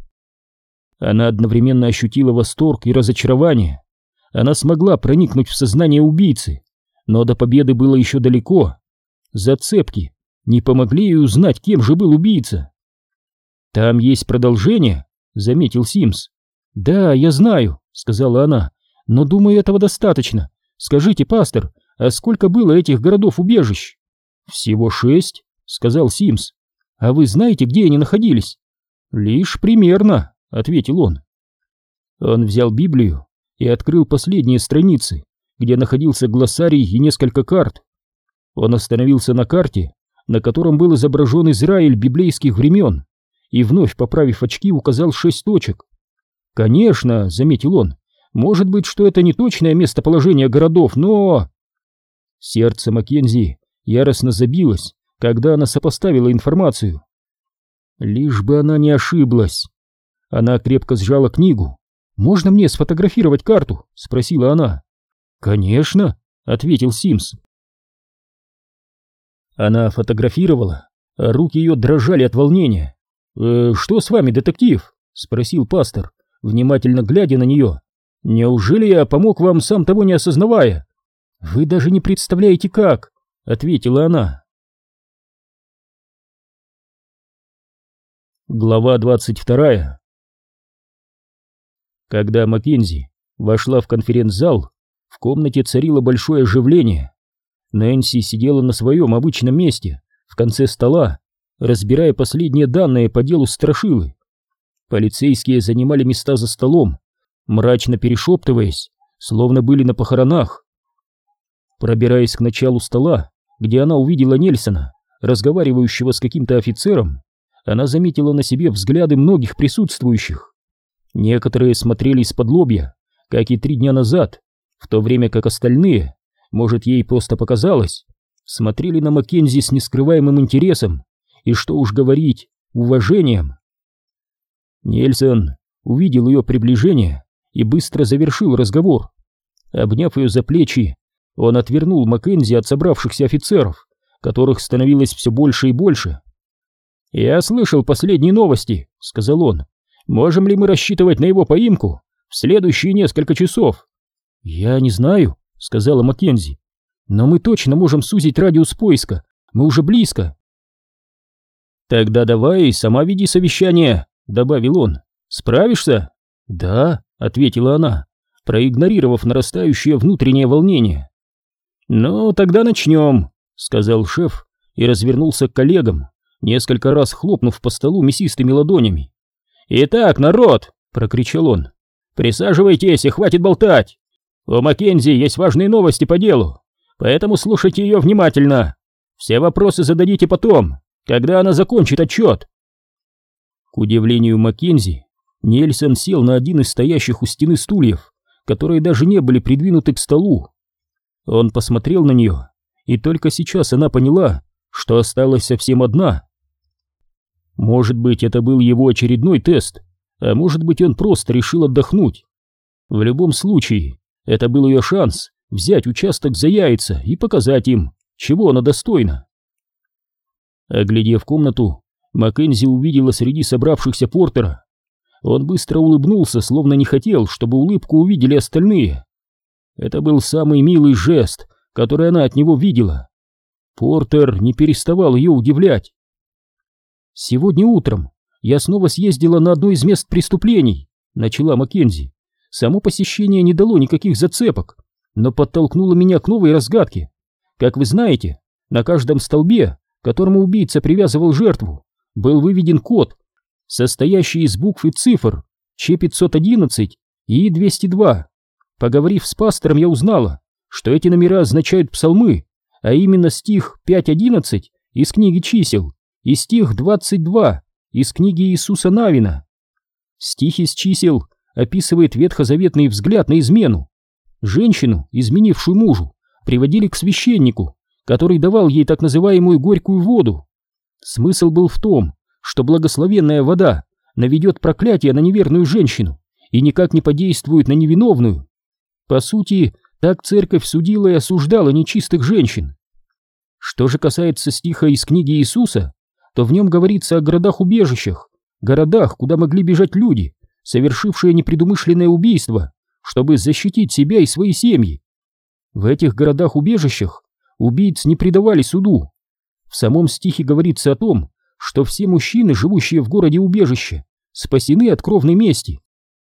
Она одновременно ощутила восторг и разочарование. Она смогла проникнуть в сознание убийцы, но до победы было еще далеко. Зацепки не помогли ей узнать, кем же был убийца. «Там есть продолжение», — заметил Симс. «Да, я знаю», — сказала она, — «но думаю, этого достаточно. Скажите, пастор, а сколько было этих городов-убежищ?» «Всего шесть», — сказал Симс. «А вы знаете, где они находились?» «Лишь примерно», — ответил он. Он взял Библию и открыл последние страницы, где находился глоссарий и несколько карт. Он остановился на карте, на котором был изображен Израиль библейских времен, и, вновь поправив очки, указал шесть точек. «Конечно», — заметил он, — «может быть, что это не точное местоположение городов, но...» Сердце Маккензи яростно забилось, когда она сопоставила информацию. Лишь бы она не ошиблась. Она крепко сжала книгу. «Можно мне сфотографировать карту?» — спросила она. «Конечно», — ответил Симс. Она фотографировала, а руки ее дрожали от волнения. «Э, «Что с вами, детектив?» — спросил пастор, внимательно глядя на нее. «Неужели я помог вам, сам того не осознавая?» «Вы даже не представляете, как», — ответила она. Глава двадцать вторая. Когда Маккензи вошла в конференц-зал, в комнате царило большое оживление. Нэнси сидела на своем обычном месте, в конце стола, разбирая последние данные по делу Страшилы. Полицейские занимали места за столом, мрачно перешептываясь, словно были на похоронах. Пробираясь к началу стола, где она увидела Нельсона, разговаривающего с каким-то офицером, она заметила на себе взгляды многих присутствующих. Некоторые смотрели из-под лобья, как и три дня назад, в то время как остальные, может, ей просто показалось, смотрели на Маккензи с нескрываемым интересом и, что уж говорить, уважением. Нельсон увидел ее приближение и быстро завершил разговор. Обняв ее за плечи, он отвернул Маккензи от собравшихся офицеров, которых становилось все больше и больше. «Я слышал последние новости», — сказал он. «Можем ли мы рассчитывать на его поимку в следующие несколько часов?» «Я не знаю», — сказала Маккензи. «Но мы точно можем сузить радиус поиска. Мы уже близко». «Тогда давай сама веди совещание», — добавил он. «Справишься?» «Да», — ответила она, проигнорировав нарастающее внутреннее волнение. «Ну, тогда начнем», — сказал шеф и развернулся к коллегам, несколько раз хлопнув по столу мясистыми ладонями. «Итак, народ!» — прокричал он. «Присаживайтесь и хватит болтать! У Маккензи есть важные новости по делу, поэтому слушайте ее внимательно. Все вопросы зададите потом, когда она закончит отчет». К удивлению Маккензи, Нельсон сел на один из стоящих у стены стульев, которые даже не были придвинуты к столу. Он посмотрел на нее, и только сейчас она поняла, что осталась совсем одна. Может быть, это был его очередной тест, а может быть, он просто решил отдохнуть. В любом случае, это был ее шанс взять участок за яйца и показать им, чего она достойна. Оглядев комнату, Маккензи увидела среди собравшихся Портера. Он быстро улыбнулся, словно не хотел, чтобы улыбку увидели остальные. Это был самый милый жест, который она от него видела. Портер не переставал ее удивлять. «Сегодня утром я снова съездила на одно из мест преступлений», — начала Маккензи. «Само посещение не дало никаких зацепок, но подтолкнуло меня к новой разгадке. Как вы знаете, на каждом столбе, к которому убийца привязывал жертву, был выведен код, состоящий из букв и цифр Ч пятьсот одиннадцать и И двести два. Поговорив с пастором, я узнала, что эти номера означают псалмы, а именно стих пять одиннадцать из книги чисел и стих двадцать два из книги Иисуса Навина. Стих из чисел описывает ветхозаветный взгляд на измену. Женщину, изменившую мужу, приводили к священнику, который давал ей так называемую горькую воду. Смысл был в том, что благословенная вода наведет проклятие на неверную женщину и никак не подействует на невиновную. По сути, так церковь судила и осуждала нечистых женщин. Что же касается стиха из книги Иисуса, то в нем говорится о городах-убежищах, городах, куда могли бежать люди, совершившие непредумышленное убийство, чтобы защитить себя и свои семьи. В этих городах-убежищах убийц не предавали суду. В самом стихе говорится о том, что все мужчины, живущие в городе-убежище, спасены от кровной мести.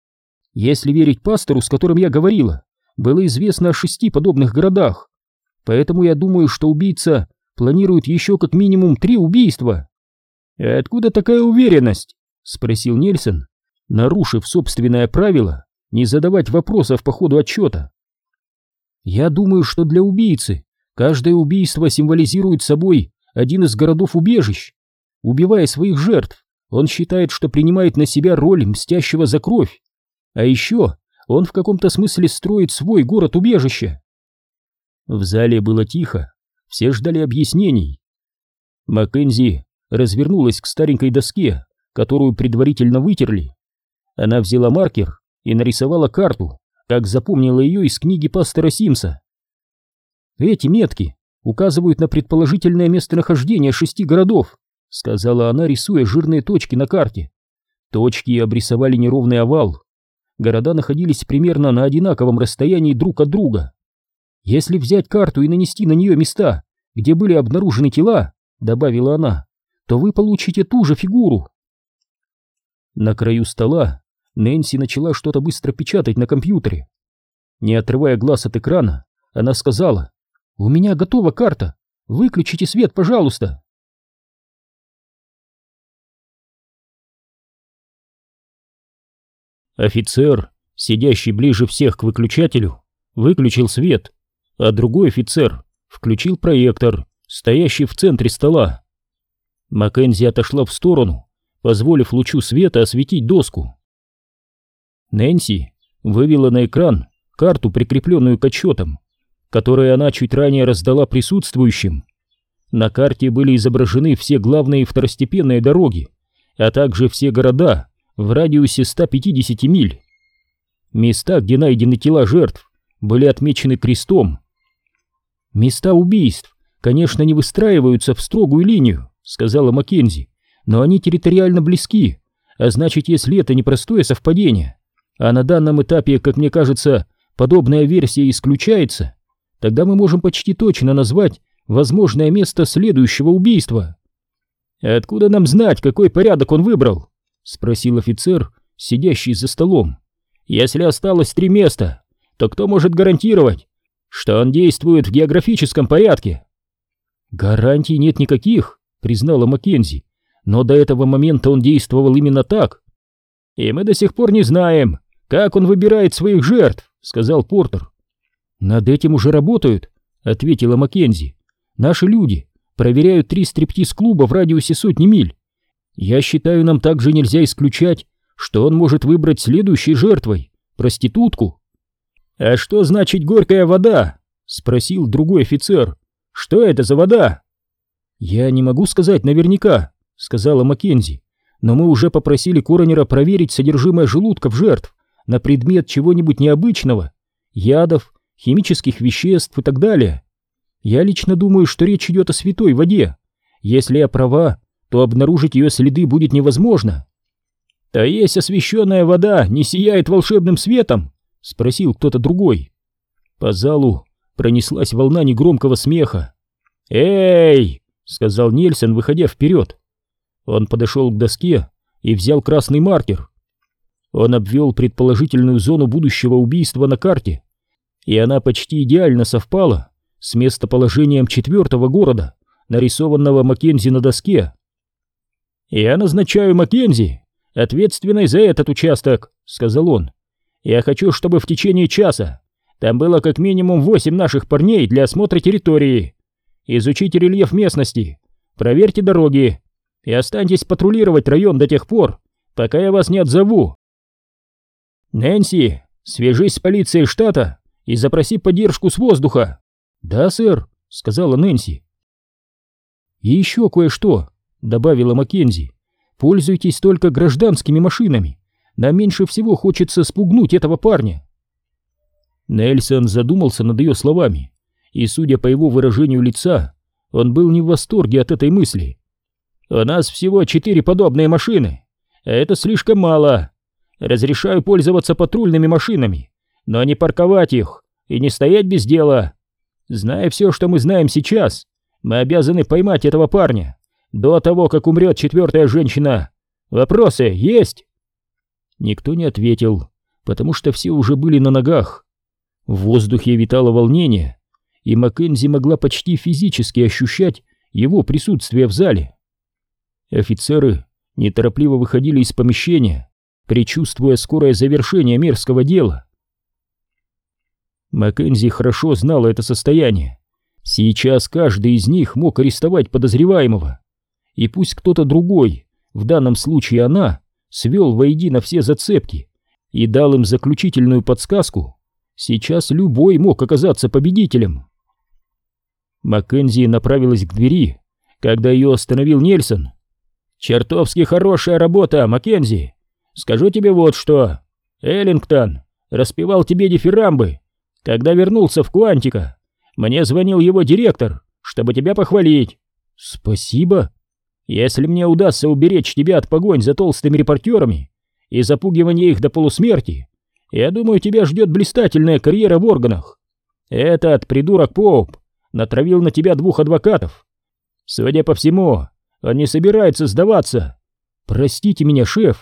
Если верить пастору, с которым я говорила, было известно о шести подобных городах, поэтому я думаю, что убийца планирует еще как минимум три убийства. «Откуда такая уверенность?» — спросил Нельсон, нарушив собственное правило не задавать вопросов по ходу отчета. «Я думаю, что для убийцы каждое убийство символизирует собой один из городов-убежищ. Убивая своих жертв, он считает, что принимает на себя роль мстящего за кровь. А еще он в каком-то смысле строит свой город-убежище». В зале было тихо, все ждали объяснений. Маккензи развернулась к старенькой доске, которую предварительно вытерли. Она взяла маркер и нарисовала карту, как запомнила ее из книги пастора Симса. «Эти метки указывают на предположительное местонахождение шести городов», — сказала она, рисуя жирные точки на карте. Точки обрисовали неровный овал. Города находились примерно на одинаковом расстоянии друг от друга. «Если взять карту и нанести на нее места, где были обнаружены тела», — добавила она, — «то вы получите ту же фигуру». На краю стола Нэнси начала что-то быстро печатать на компьютере. Не отрывая глаз от экрана, она сказала: «У меня готова карта. Выключите свет, пожалуйста». Офицер, сидящий ближе всех к выключателю, выключил свет, а другой офицер включил проектор, стоящий в центре стола. Маккензи отошла в сторону, позволив лучу света осветить доску. Нэнси вывела на экран карту, прикрепленную к отчетам, которую она чуть ранее раздала присутствующим. На карте были изображены все главные второстепенные дороги, а также все города в радиусе ста пятидесяти миль. Места, где найдены тела жертв, были отмечены крестом. «Места убийств, конечно, не выстраиваются в строгую линию», — сказала Маккензи, «но они территориально близки, а значит, если это непростое совпадение, а на данном этапе, как мне кажется, подобная версия исключается, тогда мы можем почти точно назвать возможное место следующего убийства». «Откуда нам знать, какой порядок он выбрал?» — спросил офицер, сидящий за столом. «Если осталось три места, то кто может гарантировать, что он действует в географическом порядке?» «Гарантий нет никаких», — признала Маккензи, «но до этого момента он действовал именно так». «И мы до сих пор не знаем, как он выбирает своих жертв», — сказал Портер. «Над этим уже работают», — ответила Маккензи. «Наши люди проверяют три стриптиз-клуба в радиусе сотни миль. Я считаю, нам также нельзя исключать, что он может выбрать следующей жертвой проститутку». «А что значит горькая вода?» — спросил другой офицер. «Что это за вода?» «Я не могу сказать наверняка», — сказала Маккензи, «но мы уже попросили коронера проверить содержимое желудков жертв на предмет чего-нибудь необычного, ядов, химических веществ и так далее. Я лично думаю, что речь идет о святой воде. Если я права, то обнаружить ее следы будет невозможно». «То есть освященная вода не сияет волшебным светом?» — спросил кто-то другой. По залу пронеслась волна негромкого смеха. «Эй!» — сказал Нельсон, выходя вперед. Он подошел к доске и взял красный маркер. Он обвел предположительную зону будущего убийства на карте, и она почти идеально совпала с местоположением четвертого города, нарисованного Маккензи на доске. «Я назначаю Маккензи ответственной за этот участок», — сказал он. «Я хочу, чтобы в течение часа там было как минимум восемь наших парней для осмотра территории. Изучите рельеф местности, проверьте дороги и останьтесь патрулировать район до тех пор, пока я вас не отзову. Нэнси, свяжись с полицией штата и запроси поддержку с воздуха». «Да, сэр», — сказала Нэнси. «И еще кое-что», — добавила Маккензи. «Пользуйтесь только гражданскими машинами. Нам меньше всего хочется спугнуть этого парня». Нельсон задумался над ее словами, и, судя по его выражению лица, он был не в восторге от этой мысли. «У нас всего четыре подобные машины, а это слишком мало. Разрешаю пользоваться патрульными машинами, но не парковать их и не стоять без дела. Зная все, что мы знаем сейчас, мы обязаны поймать этого парня до того, как умрет четвертая женщина. Вопросы есть?» Никто не ответил, потому что все уже были на ногах. В воздухе витало волнение, и Маккензи могла почти физически ощущать его присутствие в зале. Офицеры неторопливо выходили из помещения, предчувствуя скорое завершение мерзкого дела. Маккензи хорошо знала это состояние. Сейчас каждый из них мог арестовать подозреваемого, и пусть кто-то другой, в данном случае она, свел воедино все зацепки и дал им заключительную подсказку, сейчас любой мог оказаться победителем. Маккензи направилась к двери, когда ее остановил Нельсон. «Чертовски хорошая работа, Маккензи! Скажу тебе вот что. Эллингтон распевал тебе дифирамбы, когда вернулся в Куантико. Мне звонил его директор, чтобы тебя похвалить». «Спасибо. Если мне удастся уберечь тебя от погонь за толстыми репортерами и запугивания их до полусмерти, я думаю, тебя ждет блистательная карьера в органах. Этот придурок Поуп натравил на тебя двух адвокатов. Судя по всему, он не собирается сдаваться. Простите меня, шеф,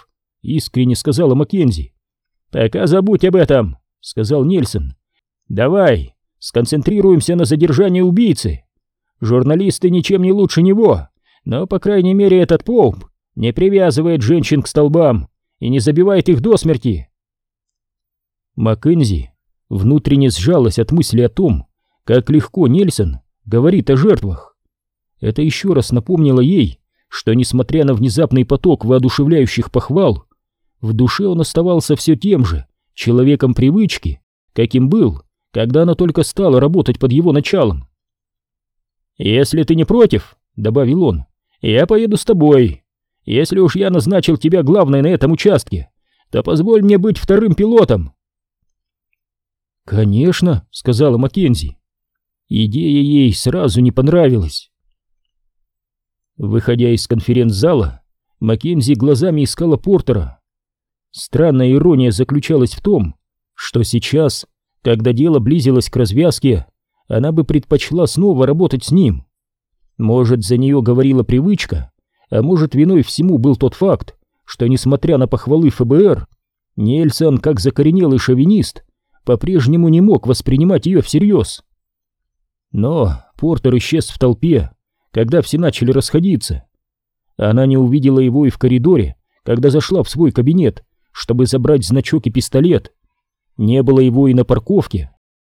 искренне сказала Маккензи. «Пока забудь об этом», — сказал Нельсон. «Давай сконцентрируемся на задержании убийцы. Журналисты ничем не лучше него, но, по крайней мере, этот Поуп не привязывает женщин к столбам и не забивает их до смерти». Маккензи внутренне сжалась от мысли о том, как легко Нельсон говорит о жертвах. Это еще раз напомнило ей, что, несмотря на внезапный поток воодушевляющих похвал, в душе он оставался все тем же человеком привычки, каким был, когда она только стала работать под его началом. «Если ты не против, — добавил он, — я поеду с тобой. Если уж я назначил тебя главной на этом участке, то позволь мне быть вторым пилотом». «Конечно, — сказала Маккензи. Идея ей сразу не понравилась. Выходя из конференц-зала, Маккензи глазами искала Портера. Странная ирония заключалась в том, что сейчас, когда дело близилось к развязке, она бы предпочла снова работать с ним. Может, за нее говорила привычка, а может, виной всему был тот факт, что, несмотря на похвалы эф бэ эр, Нельсон, как закоренелый шовинист, по-прежнему не мог воспринимать ее всерьез. Но Портер исчез в толпе, когда все начали расходиться. Она не увидела его и в коридоре, когда зашла в свой кабинет, чтобы забрать значок и пистолет. Не было его и на парковке.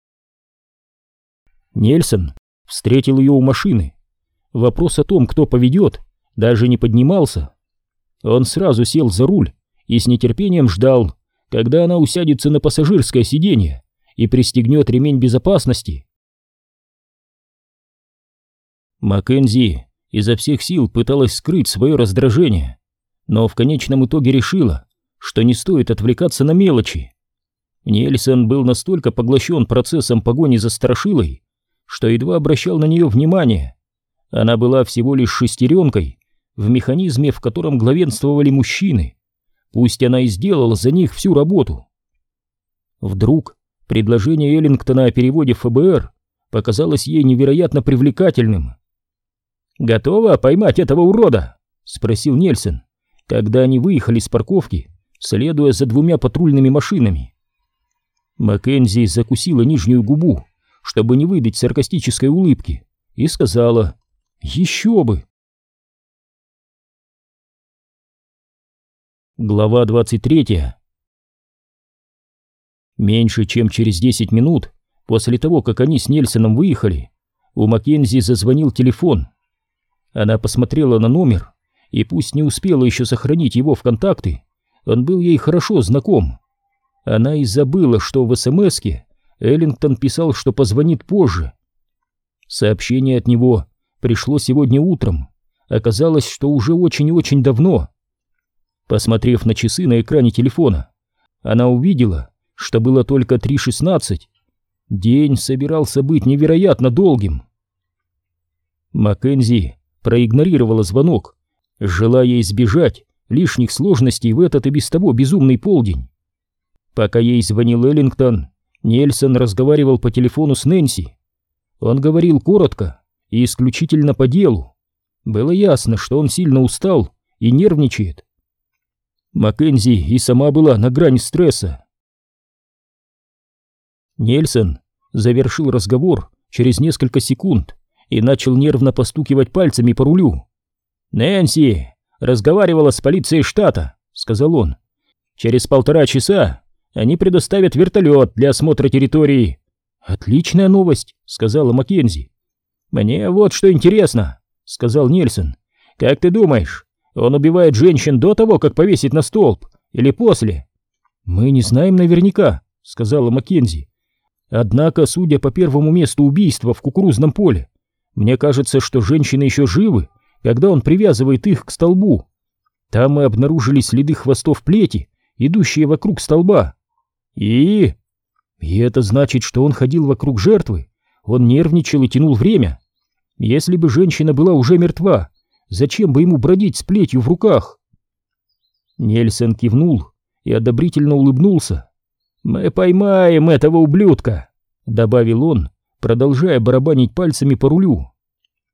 Нельсон встретил ее у машины. Вопрос о том, кто поведет, даже не поднимался. Он сразу сел за руль и с нетерпением ждал, когда она усядется на пассажирское сиденье и пристегнет ремень безопасности. Маккензи изо всех сил пыталась скрыть свое раздражение, но в конечном итоге решила, что не стоит отвлекаться на мелочи. Нельсон был настолько поглощен процессом погони за страшилой, что едва обращал на нее внимание. Она была всего лишь шестеренкой в механизме, в котором главенствовали мужчины. Пусть она и сделала за них всю работу. Вдруг предложение Эллингтона о переводе в эф бэ эр показалось ей невероятно привлекательным. «Готова поймать этого урода?» — спросил Нельсон, когда они выехали с парковки, следуя за двумя патрульными машинами. Маккензи закусила нижнюю губу, чтобы не выдать саркастической улыбки, и сказала: «Еще бы!» Глава двадцать третья. Меньше чем через десять минут после того, как они с Нельсоном выехали, у Маккензи зазвонил телефон. Она посмотрела на номер, и пусть не успела еще сохранить его в контакты, он был ей хорошо знаком. Она и забыла, что в эс эм эске Эллингтон писал, что позвонит позже. Сообщение от него пришло сегодня утром. Оказалось, что уже очень и очень давно. Посмотрев на часы на экране телефона, она увидела, что было только три шестнадцать. День собирался быть невероятно долгим. Маккензи проигнорировала звонок, желая избежать лишних сложностей в этот и без того безумный полдень. Пока ей звонил Эллингтон, Нельсон разговаривал по телефону с Нэнси. Он говорил коротко и исключительно по делу. Было ясно, что он сильно устал и нервничает. Маккензи и сама была на грани стресса. Нельсон завершил разговор через несколько секунд и начал нервно постукивать пальцами по рулю. «Нэнси разговаривала с полицией штата», — сказал он. «Через полтора часа они предоставят вертолет для осмотра территории». «Отличная новость», — сказала Маккензи. «Мне вот что интересно», — сказал Нельсон. «Как ты думаешь, он убивает женщин до того, как повесить на столб, или после?» «Мы не знаем наверняка», — сказала Маккензи. «Однако, судя по первому месту убийства в кукурузном поле, мне кажется, что женщины еще живы, когда он привязывает их к столбу. Там мы обнаружили следы хвостов плети, идущие вокруг столба. И... И это значит, что он ходил вокруг жертвы, он нервничал и тянул время. Если бы женщина была уже мертва, зачем бы ему бродить с плетью в руках?» Нельсон кивнул и одобрительно улыбнулся. «Мы поймаем этого ублюдка», — добавил он, продолжая барабанить пальцами по рулю.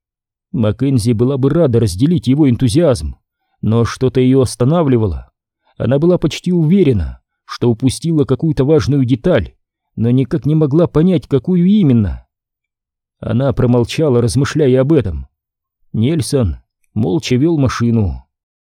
Маккензи была бы рада разделить его энтузиазм, но что-то ее останавливало. Она была почти уверена, что упустила какую-то важную деталь, но никак не могла понять, какую именно. Она промолчала, размышляя об этом. Нельсон молча вел машину.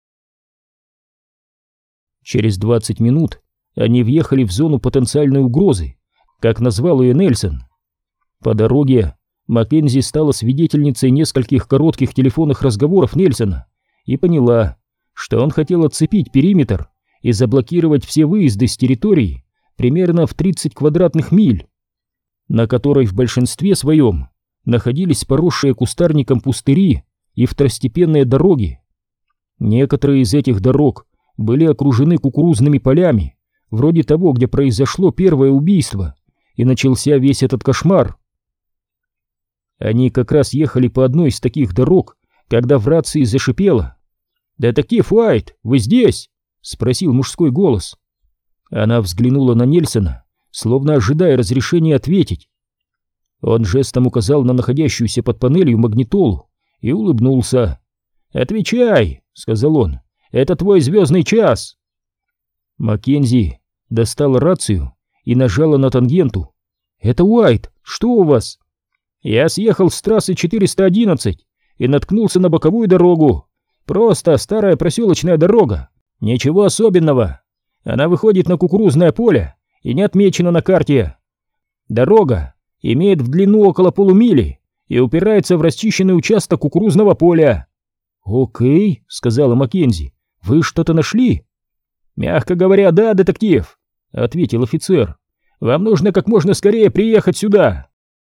Через двадцать минут они въехали в зону потенциальной угрозы, как назвал ее Нельсон. По дороге Маккензи стала свидетельницей нескольких коротких телефонных разговоров Нельсона и поняла, что он хотел отцепить периметр и заблокировать все выезды с территории примерно в тридцать квадратных миль, на которой в большинстве своем находились поросшие кустарником пустыри и второстепенные дороги. Некоторые из этих дорог были окружены кукурузными полями, вроде того, где произошло первое убийство, и начался весь этот кошмар. Они как раз ехали по одной из таких дорог, когда в рации зашипело. «Детектив Уайт, вы здесь?» — спросил мужской голос. Она взглянула на Нельсона, словно ожидая разрешения ответить. Он жестом указал на находящуюся под панелью магнитолу и улыбнулся. «Отвечай», — сказал он, — «это твой звездный час». Маккензи достала рацию и нажала на тангенту. «Это Уайт, что у вас?» «Я съехал с трассы четыреста одиннадцать и наткнулся на боковую дорогу. Просто старая проселочная дорога, ничего особенного. Она выходит на кукурузное поле и не отмечена на карте. Дорога имеет в длину около полумили и упирается в расчищенный участок кукурузного поля». «Окей», — сказала Маккензи, — «вы что-то нашли?» «Мягко говоря, да, детектив», — ответил офицер. «Вам нужно как можно скорее приехать сюда».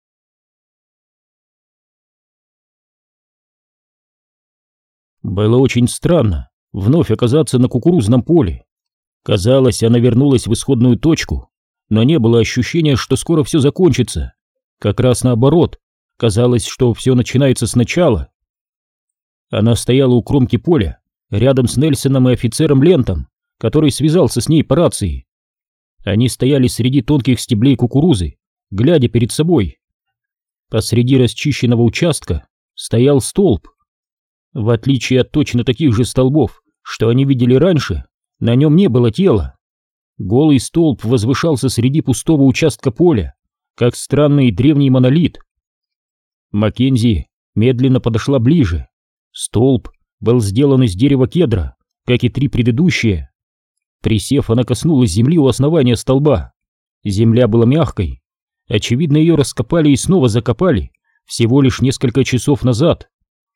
Было очень странно вновь оказаться на кукурузном поле. Казалось, она вернулась в исходную точку, но не было ощущения, что скоро все закончится. Как раз наоборот, казалось, что все начинается сначала. Она стояла у кромки поля, рядом с Нельсоном и офицером Лентом, который связался с ней по рации. Они стояли среди тонких стеблей кукурузы, глядя перед собой. Посреди расчищенного участка стоял столб. В отличие от точно таких же столбов, что они видели раньше, на нем не было тела. Голый столб возвышался среди пустого участка поля, как странный древний монолит. Маккензи медленно подошла ближе. Столб был сделан из дерева кедра, как и три предыдущие. Присев, она коснулась земли у основания столба. Земля была мягкой. Очевидно, ее раскопали и снова закопали всего лишь несколько часов назад.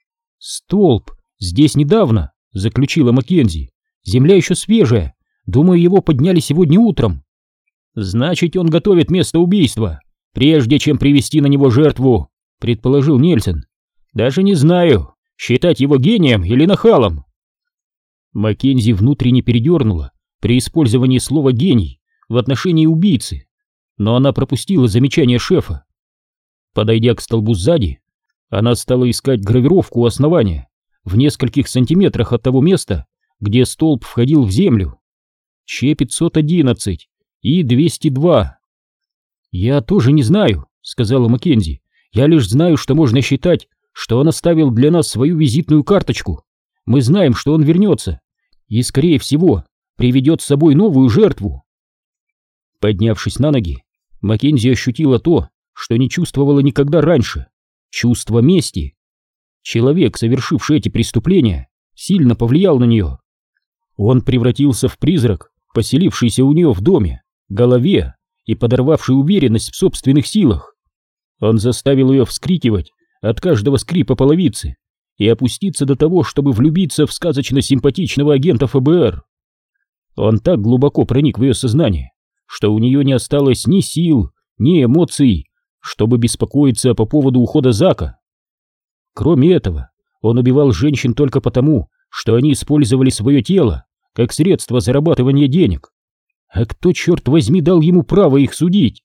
«Столб здесь недавно», — заключила Маккензи. «Земля еще свежая. Думаю, его подняли сегодня утром». «Значит, он готовит место убийства, прежде чем привести на него жертву», — предположил Нельсон. «Даже не знаю, считать его гением или нахалом». Маккензи внутренне передернула при использовании слова «гений» в отношении убийцы, но она пропустила замечание шефа. Подойдя к столбу сзади, она стала искать гравировку у основания, в нескольких сантиметрах от того места, где столб входил в землю. Че пятьсот одиннадцать и двести два. «Я тоже не знаю», — сказала Маккензи. «Я лишь знаю, что можно считать, что он оставил для нас свою визитную карточку. Мы знаем, что он вернется и, скорее всего, приведет с собой новую жертву». Поднявшись на ноги, Маккензи ощутила то, что не чувствовала никогда раньше. Чувство мести. Человек, совершивший эти преступления, сильно повлиял на нее. Он превратился в призрак, поселившийся у нее в доме, голове и подорвавший уверенность в собственных силах. Он заставил ее вскрикивать от каждого скрипа половицы и опуститься до того, чтобы влюбиться в сказочно симпатичного агента эф бэ эр. Он так глубоко проник в ее сознание, что у нее не осталось ни сил, ни эмоций, чтобы беспокоиться по поводу ухода Зака. Кроме этого, он убивал женщин только потому, что они использовали свое тело как средство зарабатывания денег. А кто, черт возьми, дал ему право их судить?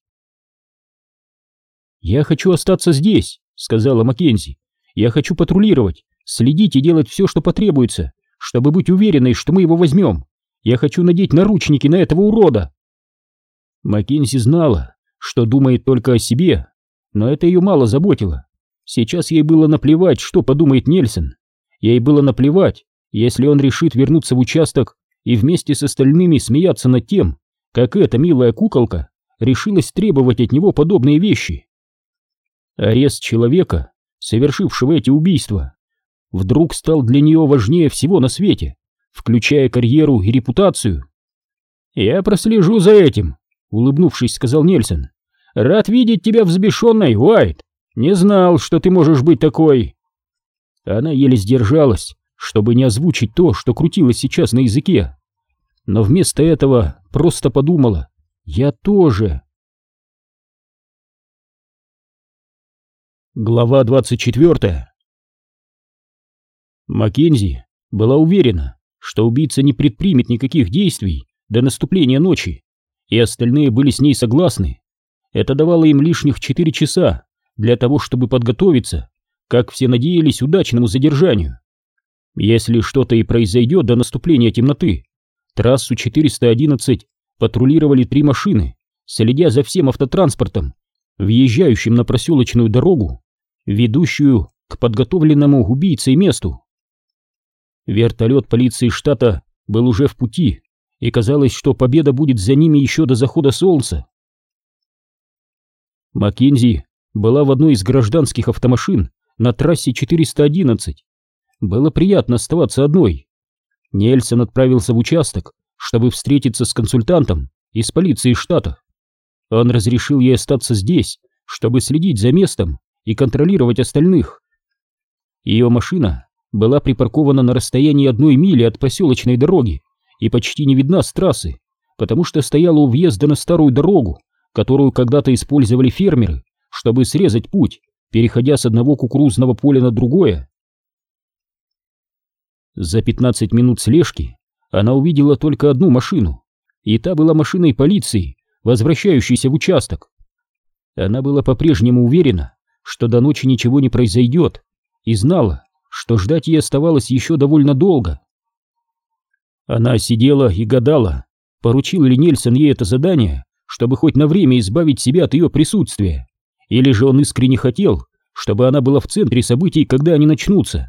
«Я хочу остаться здесь», — сказала Маккензи. «Я хочу патрулировать, следить и делать все, что потребуется, чтобы быть уверенной, что мы его возьмем. Я хочу надеть наручники на этого урода». Маккензи знала, что думает только о себе, но это ее мало заботило. Сейчас ей было наплевать, что подумает Нельсон. Ей было наплевать, если он решит вернуться в участок и вместе с остальными смеяться над тем, как эта милая куколка решилась требовать от него подобные вещи. Арест человека, совершившего эти убийства, вдруг стал для нее важнее всего на свете, включая карьеру и репутацию. «Я прослежу за этим», — улыбнувшись, сказал Нельсон. «Рад видеть тебя взбешенной, Уайт. Не знал, что ты можешь быть такой». Она еле сдержалась, чтобы не озвучить то, что крутилось сейчас на языке. Но вместо этого просто подумала: «Я тоже». Глава двадцать четвёртая. Маккензи была уверена, что убийца не предпримет никаких действий до наступления ночи, и остальные были с ней согласны. Это давало им лишних четыре часа для того, чтобы подготовиться, как все надеялись, удачному задержанию. Если что-то и произойдет до наступления темноты, трассу четыреста одиннадцать патрулировали три машины, следя за всем автотранспортом, въезжающим на проселочную дорогу, ведущую к подготовленному убийцей месту. Вертолет полиции штата был уже в пути, и казалось, что победа будет за ними еще до захода солнца. Маккензи была в одной из гражданских автомашин на трассе четыреста одиннадцать. Было приятно оставаться одной. Нельсон отправился в участок, чтобы встретиться с консультантом из полиции штата. Он разрешил ей остаться здесь, чтобы следить за местом и контролировать остальных. Ее машина была припаркована на расстоянии одной мили от проселочной дороги и почти не видна с трассы, потому что стояла у въезда на старую дорогу, которую когда-то использовали фермеры, чтобы срезать путь, переходя с одного кукурузного поля на другое. За пятнадцать минут слежки она увидела только одну машину, и та была машиной полиции, возвращающейся в участок. Она была по-прежнему уверена, что до ночи ничего не произойдет, и знала, что ждать ей оставалось еще довольно долго. Она сидела и гадала, поручил ли Нельсон ей это задание, чтобы хоть на время избавить себя от ее присутствия, или же он искренне хотел, чтобы она была в центре событий, когда они начнутся.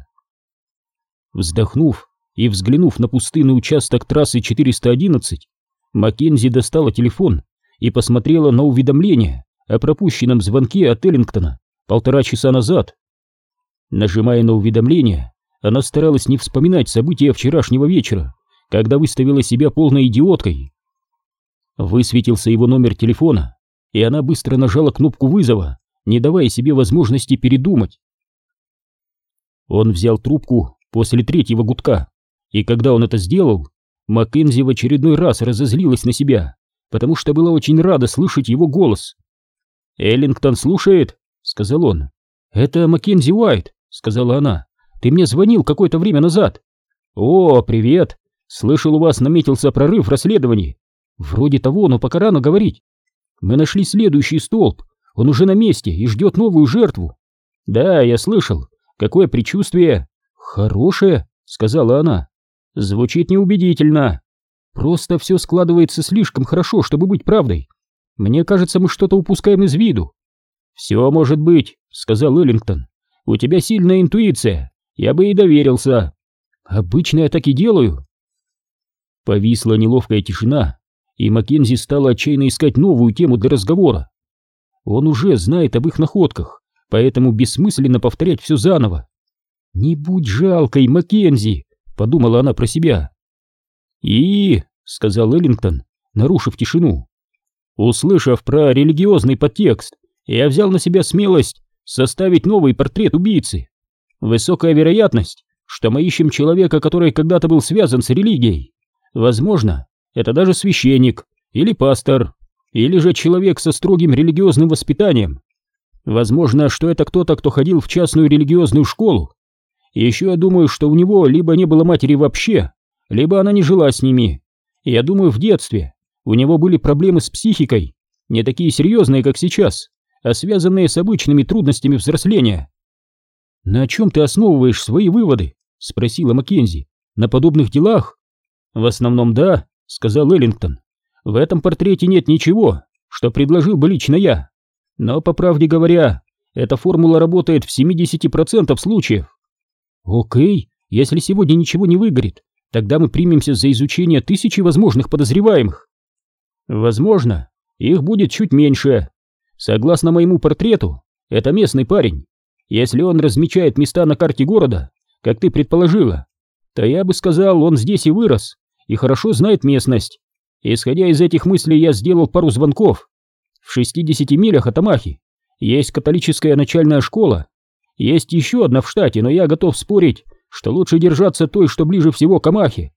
Вздохнув и взглянув на пустынный участок трассы четыреста одиннадцать, Маккензи достала телефон и посмотрела на уведомление о пропущенном звонке от Эллингтона полтора часа назад. Нажимая на уведомление, она старалась не вспоминать события вчерашнего вечера, когда выставила себя полной идиоткой. Высветился его номер телефона, и она быстро нажала кнопку вызова, не давая себе возможности передумать. Он взял трубку после третьего гудка, и когда он это сделал, Маккензи в очередной раз разозлилась на себя, потому что была очень рада слышать его голос. «Эллингтон слушает», — сказал он. «Это Маккензи Уайт», — сказала она. «Ты мне звонил какое-то время назад». «О, привет! Слышал, у вас наметился прорыв в расследовании». «Вроде того, но пока рано говорить. Мы нашли следующий столб, он уже на месте и ждет новую жертву». «Да, я слышал. Какое предчувствие?» «Хорошее», — сказала она. «Звучит неубедительно. Просто все складывается слишком хорошо, чтобы быть правдой. Мне кажется, мы что-то упускаем из виду». «Все может быть», — сказал Эллингтон. «У тебя сильная интуиция, я бы и доверился». «Обычно я так и делаю». Повисла неловкая тишина, и Маккензи стала отчаянно искать новую тему для разговора. Он уже знает об их находках, поэтому бессмысленно повторять все заново. «Не будь жалкой, Маккензи», — подумала она про себя. «И», — сказал Эллингтон, нарушив тишину, «услышав про религиозный подтекст, я взял на себя смелость составить новый портрет убийцы. Высокая вероятность, что мы ищем человека, который когда-то был связан с религией. Возможно, это даже священник или пастор, или же человек со строгим религиозным воспитанием. Возможно, что это кто-то, кто ходил в частную религиозную школу. И еще я думаю, что у него либо не было матери вообще, либо она не жила с ними. И я думаю, в детстве у него были проблемы с психикой, не такие серьезные, как сейчас, а связанные с обычными трудностями взросления». «На чем ты основываешь свои выводы?» — спросила Маккензи. «На подобных делах?» «В основном да», — сказал Эллингтон. «В этом портрете нет ничего, что предложил бы лично я. Но, по правде говоря, эта формула работает в семьдесят процентов случаев». «Окей, если сегодня ничего не выгорит, Тогда мы примемся за изучение тысячи возможных подозреваемых. Возможно, их будет чуть меньше. Согласно моему портрету, это местный парень. Если он размечает места на карте города, как ты предположила, то я бы сказал, он здесь и вырос, и хорошо знает местность. Исходя из этих мыслей, я сделал пару звонков. В шестидесяти милях от Омахи есть католическая начальная школа. Есть еще одна в штате, но я готов спорить, что лучше держаться той, что ближе всего к Омахе.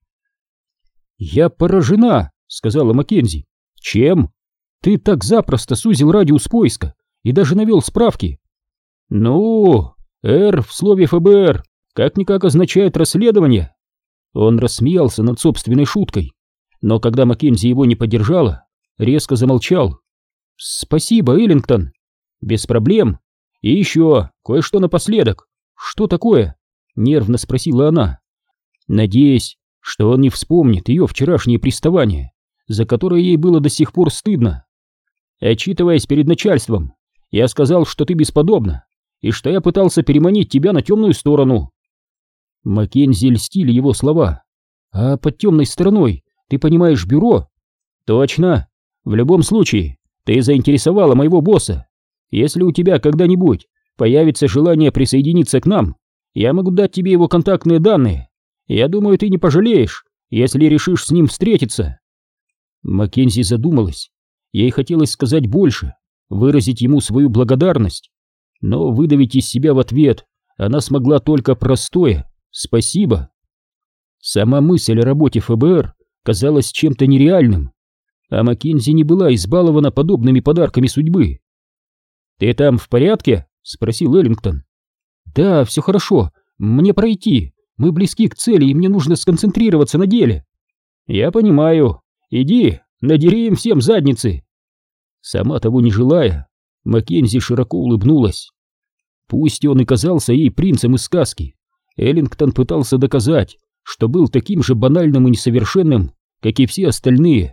«Я поражена», — сказала Маккензи. «Чем? Ты так запросто сузил радиус поиска и даже навел справки». «Ну, «Р» в слове эф бэ эр как-никак означает расследование». Он рассмеялся над собственной шуткой, но когда Маккензи его не поддержала, резко замолчал. «Спасибо, Эллингтон». «Без проблем. И еще кое-что напоследок». «Что такое?» — нервно спросила она, надеясь, что он не вспомнит ее вчерашнее приставание, за которое ей было до сих пор стыдно. «Отчитываясь перед начальством, я сказал, что ты бесподобна, и что я пытался переманить тебя на темную сторону». Маккензи льстили его слова. «А под темной стороной ты понимаешь бюро?» «Точно. В любом случае, ты заинтересовала моего босса. Если у тебя когда-нибудь появится желание присоединиться к нам, я могу дать тебе его контактные данные. Я думаю, ты не пожалеешь, если решишь с ним встретиться». Маккензи задумалась. Ей хотелось сказать больше, выразить ему свою благодарность, но выдавить из себя в ответ она смогла только простое «спасибо». Сама мысль о работе эф бэ эр казалась чем-то нереальным, а Маккензи не была избалована подобными подарками судьбы. «Ты там в порядке?» — спросил Эллингтон. «Да, все хорошо. Мне пройти. Мы близки к цели, и мне нужно сконцентрироваться на деле». «Я понимаю. Иди, надери им всем задницы». Сама того не желая, Маккензи широко улыбнулась. Пусть он и казался ей принцем из сказки, Эллингтон пытался доказать, что был таким же банальным и несовершенным, как и все остальные.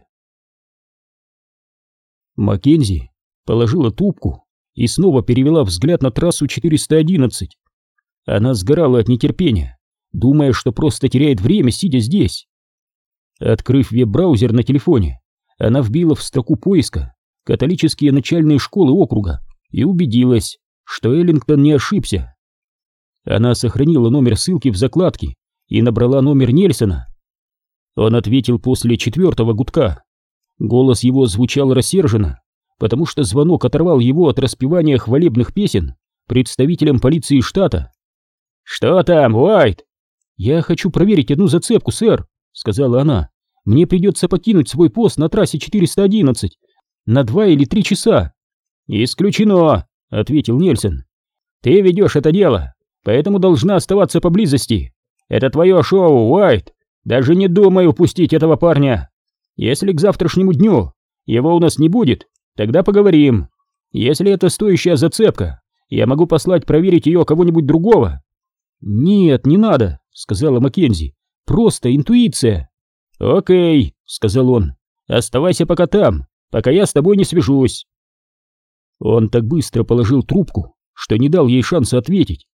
Маккензи положила трубку и снова перевела взгляд на трассу четыреста одиннадцать. Она сгорала от нетерпения, думая, что просто теряет время, сидя здесь. Открыв веб-браузер на телефоне, она вбила в строку поиска «Католические начальные школы округа» и убедилась, что Эллингтон не ошибся. Она сохранила номер ссылки в закладке и набрала номер Нельсона. Он ответил после четвертого гудка. Голос его звучал рассерженно, потому что звонок оторвал его от распевания хвалебных песен представителям полиции штата. «Что там, Уайт?» «Я хочу проверить одну зацепку, сэр», — сказала она. «Мне придется покинуть свой пост на трассе четыреста одиннадцать на два или три часа». «Исключено», — ответил Нельсон. «Ты ведешь это дело, поэтому должна оставаться поблизости. Это твое шоу, Уайт. Даже не думай упустить этого парня. Если к завтрашнему дню его у нас не будет, тогда поговорим. Если это стоящая зацепка, я могу послать проверить ее кого-нибудь другого». «Нет, не надо», — сказала Маккензи. «Просто интуиция». «Окей», — сказал он. «Оставайся пока там, пока я с тобой не свяжусь». Он так быстро положил трубку, что не дал ей шанса ответить.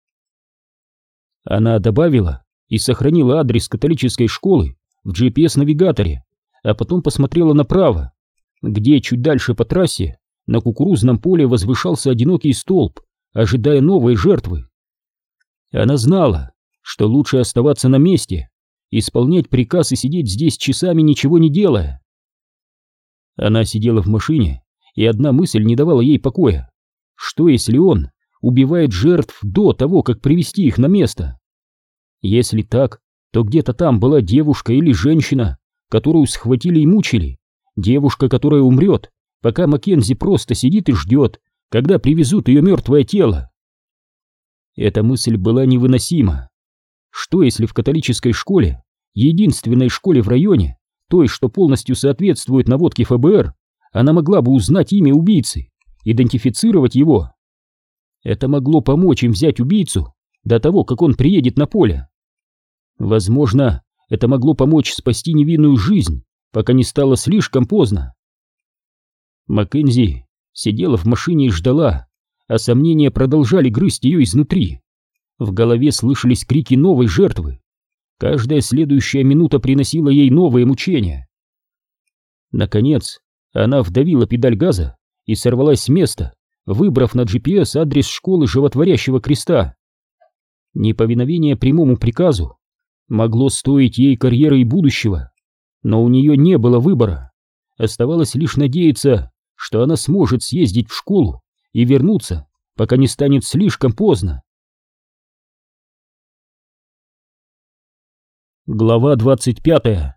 Она добавила и сохранила адрес католической школы в джи пи эс-навигаторе, а потом посмотрела направо, где чуть дальше по трассе на кукурузном поле возвышался одинокий столб, ожидая новой жертвы. Она знала, что лучше оставаться на месте, исполнять приказ и сидеть здесь часами, ничего не делая. Она сидела в машине, и одна мысль не давала ей покоя. Что если он убивает жертв до того, как привести их на место? Если так, то где-то там была девушка или женщина, которую схватили и мучили, девушка, которая умрет, пока Маккензи просто сидит и ждет, когда привезут ее мертвое тело. Эта мысль была невыносима. Что если в католической школе, единственной школе в районе, той, что полностью соответствует наводке эф бэ эр, она могла бы узнать имя убийцы, идентифицировать его? Это могло помочь им взять убийцу до того, как он приедет на поле. Возможно, это могло помочь спасти невинную жизнь, пока не стало слишком поздно. Маккензи сидела в машине и ждала, а сомнения продолжали грызть ее изнутри. В голове слышались крики новой жертвы. Каждая следующая минута приносила ей новые мучения. Наконец, она вдавила педаль газа и сорвалась с места, выбрав на джи пи эс адрес школы животворящего креста. Неповиновение прямому приказу могло стоить ей карьеры и будущего, но у нее не было выбора. Оставалось лишь надеяться, что она сможет съездить в школу и вернуться, пока не станет слишком поздно. Глава двадцать пятая.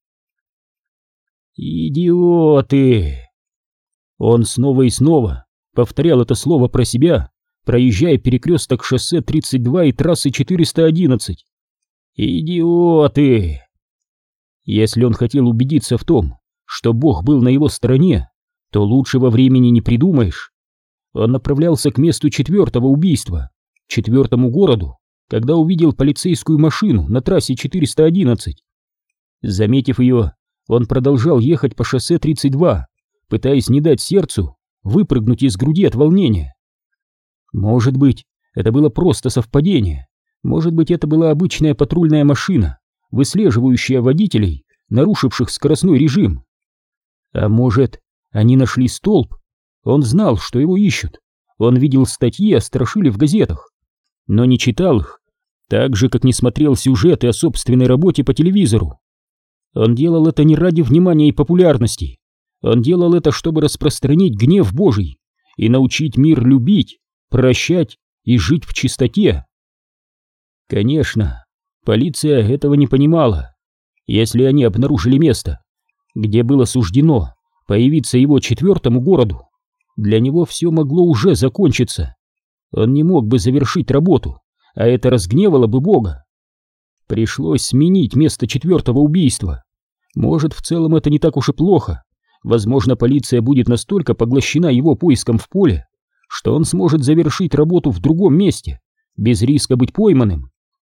«Идиоты!» Он снова и снова повторял это слово про себя, проезжая перекресток шоссе тридцать два и трассы четыреста одиннадцать. «Идиоты!» Если он хотел убедиться в том, что Бог был на его стороне, то лучшего времени не придумаешь. Он направлялся к месту четвертого убийства, четвертому городу, когда увидел полицейскую машину на трассе четыреста одиннадцать. Заметив ее, он продолжал ехать по шоссе тридцать два, пытаясь не дать сердцу выпрыгнуть из груди от волнения. Может быть, это было просто совпадение, может быть, это была обычная патрульная машина, выслеживающая водителей, нарушивших скоростной режим. А может, они нашли столб? Он знал, что его ищут, он видел статьи о страшиле в газетах, но не читал их, так же, как не смотрел сюжеты о собственной работе по телевизору. Он делал это не ради внимания и популярности. Он делал это, чтобы распространить гнев Божий и научить мир любить, прощать и жить в чистоте. Конечно, полиция этого не понимала. Если они обнаружили место, где было суждено появиться его четвертому городу, для него все могло уже закончиться. Он не мог бы завершить работу, а это разгневало бы Бога. Пришлось сменить место четвертого убийства. Может, в целом это не так уж и плохо. Возможно, полиция будет настолько поглощена его поиском в поле, что он сможет завершить работу в другом месте, без риска быть пойманным.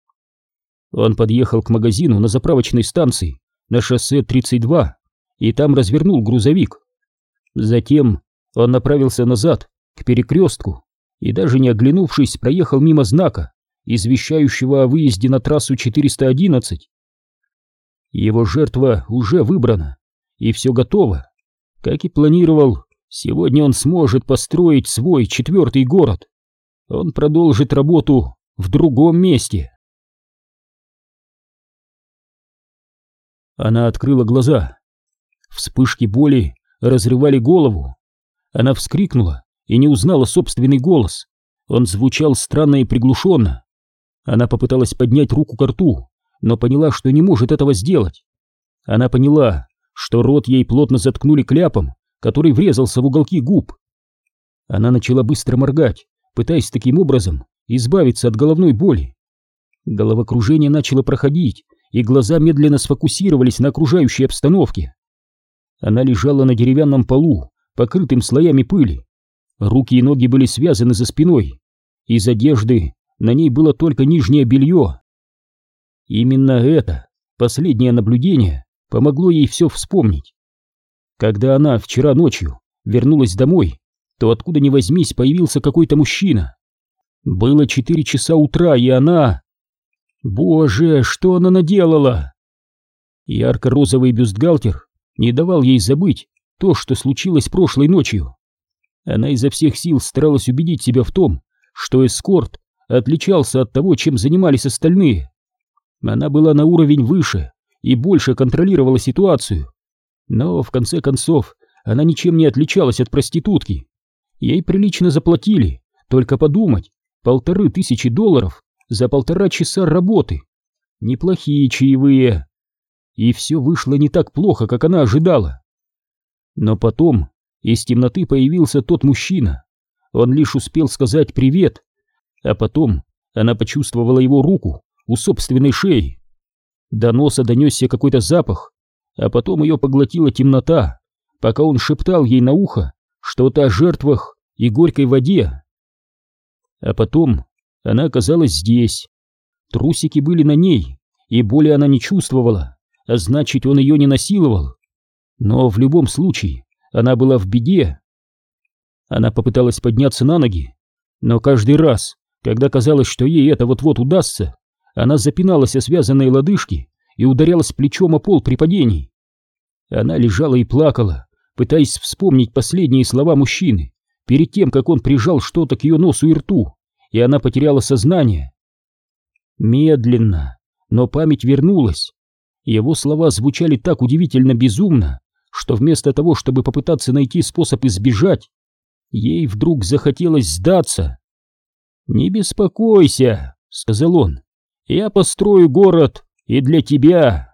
Он подъехал к магазину на заправочной станции на шоссе тридцать два и там развернул грузовик. Затем он направился назад, к перекрестку, и даже не оглянувшись, проехал мимо знака, извещающего о выезде на трассу четыреста одиннадцать. Его жертва уже выбрана, и все готово. Как и планировал, сегодня он сможет построить свой четвертый город. Он продолжит работу в другом месте. Она открыла глаза. Вспышки боли разрывали голову. Она вскрикнула и не узнала собственный голос. Он звучал странно и приглушенно. Она попыталась поднять руку ко рту, но поняла, что не может этого сделать. Она поняла, что рот ей плотно заткнули кляпом, который врезался в уголки губ. Она начала быстро моргать, пытаясь таким образом избавиться от головной боли. Головокружение начало проходить, и глаза медленно сфокусировались на окружающей обстановке. Она лежала на деревянном полу, покрытым слоями пыли. Руки и ноги были связаны за спиной. Из одежды на ней было только нижнее белье. Именно это, последнее наблюдение, помогло ей все вспомнить. Когда она вчера ночью вернулась домой, то откуда ни возьмись появился какой-то мужчина. Было четыре часа утра, и она... Боже, что она наделала? Ярко-розовый бюстгальтер не давал ей забыть то, что случилось прошлой ночью. Она изо всех сил старалась убедить себя в том, что эскорт отличался от того, чем занимались остальные. Она была на уровень выше и больше контролировала ситуацию. Но, в конце концов, она ничем не отличалась от проститутки. Ей прилично заплатили, только подумать, полторы тысячи долларов за полтора часа работы. Неплохие чаевые. И все вышло не так плохо, как она ожидала. Но потом из темноты появился тот мужчина. Он лишь успел сказать «привет», а потом она почувствовала его руку у собственной шеи. До носа донесся какой-то запах, а потом ее поглотила темнота, пока он шептал ей на ухо что-то о жертвах и горькой воде. А потом она оказалась здесь. Трусики были на ней, и боли она не чувствовала, а значит, он ее не насиловал. Но в любом случае она была в беде. Она попыталась подняться на ноги, но каждый раз, когда казалось, что ей это вот-вот удастся, Она запиналась о связанные лодыжки и ударялась плечом о пол при падении. Она лежала и плакала, пытаясь вспомнить последние слова мужчины, перед тем, как он прижал что-то к ее носу и рту, и она потеряла сознание. Медленно, но память вернулась. Его слова звучали так удивительно безумно, что вместо того, чтобы попытаться найти способ избежать, ей вдруг захотелось сдаться. «Не беспокойся», — сказал он, — «я построю город и для тебя».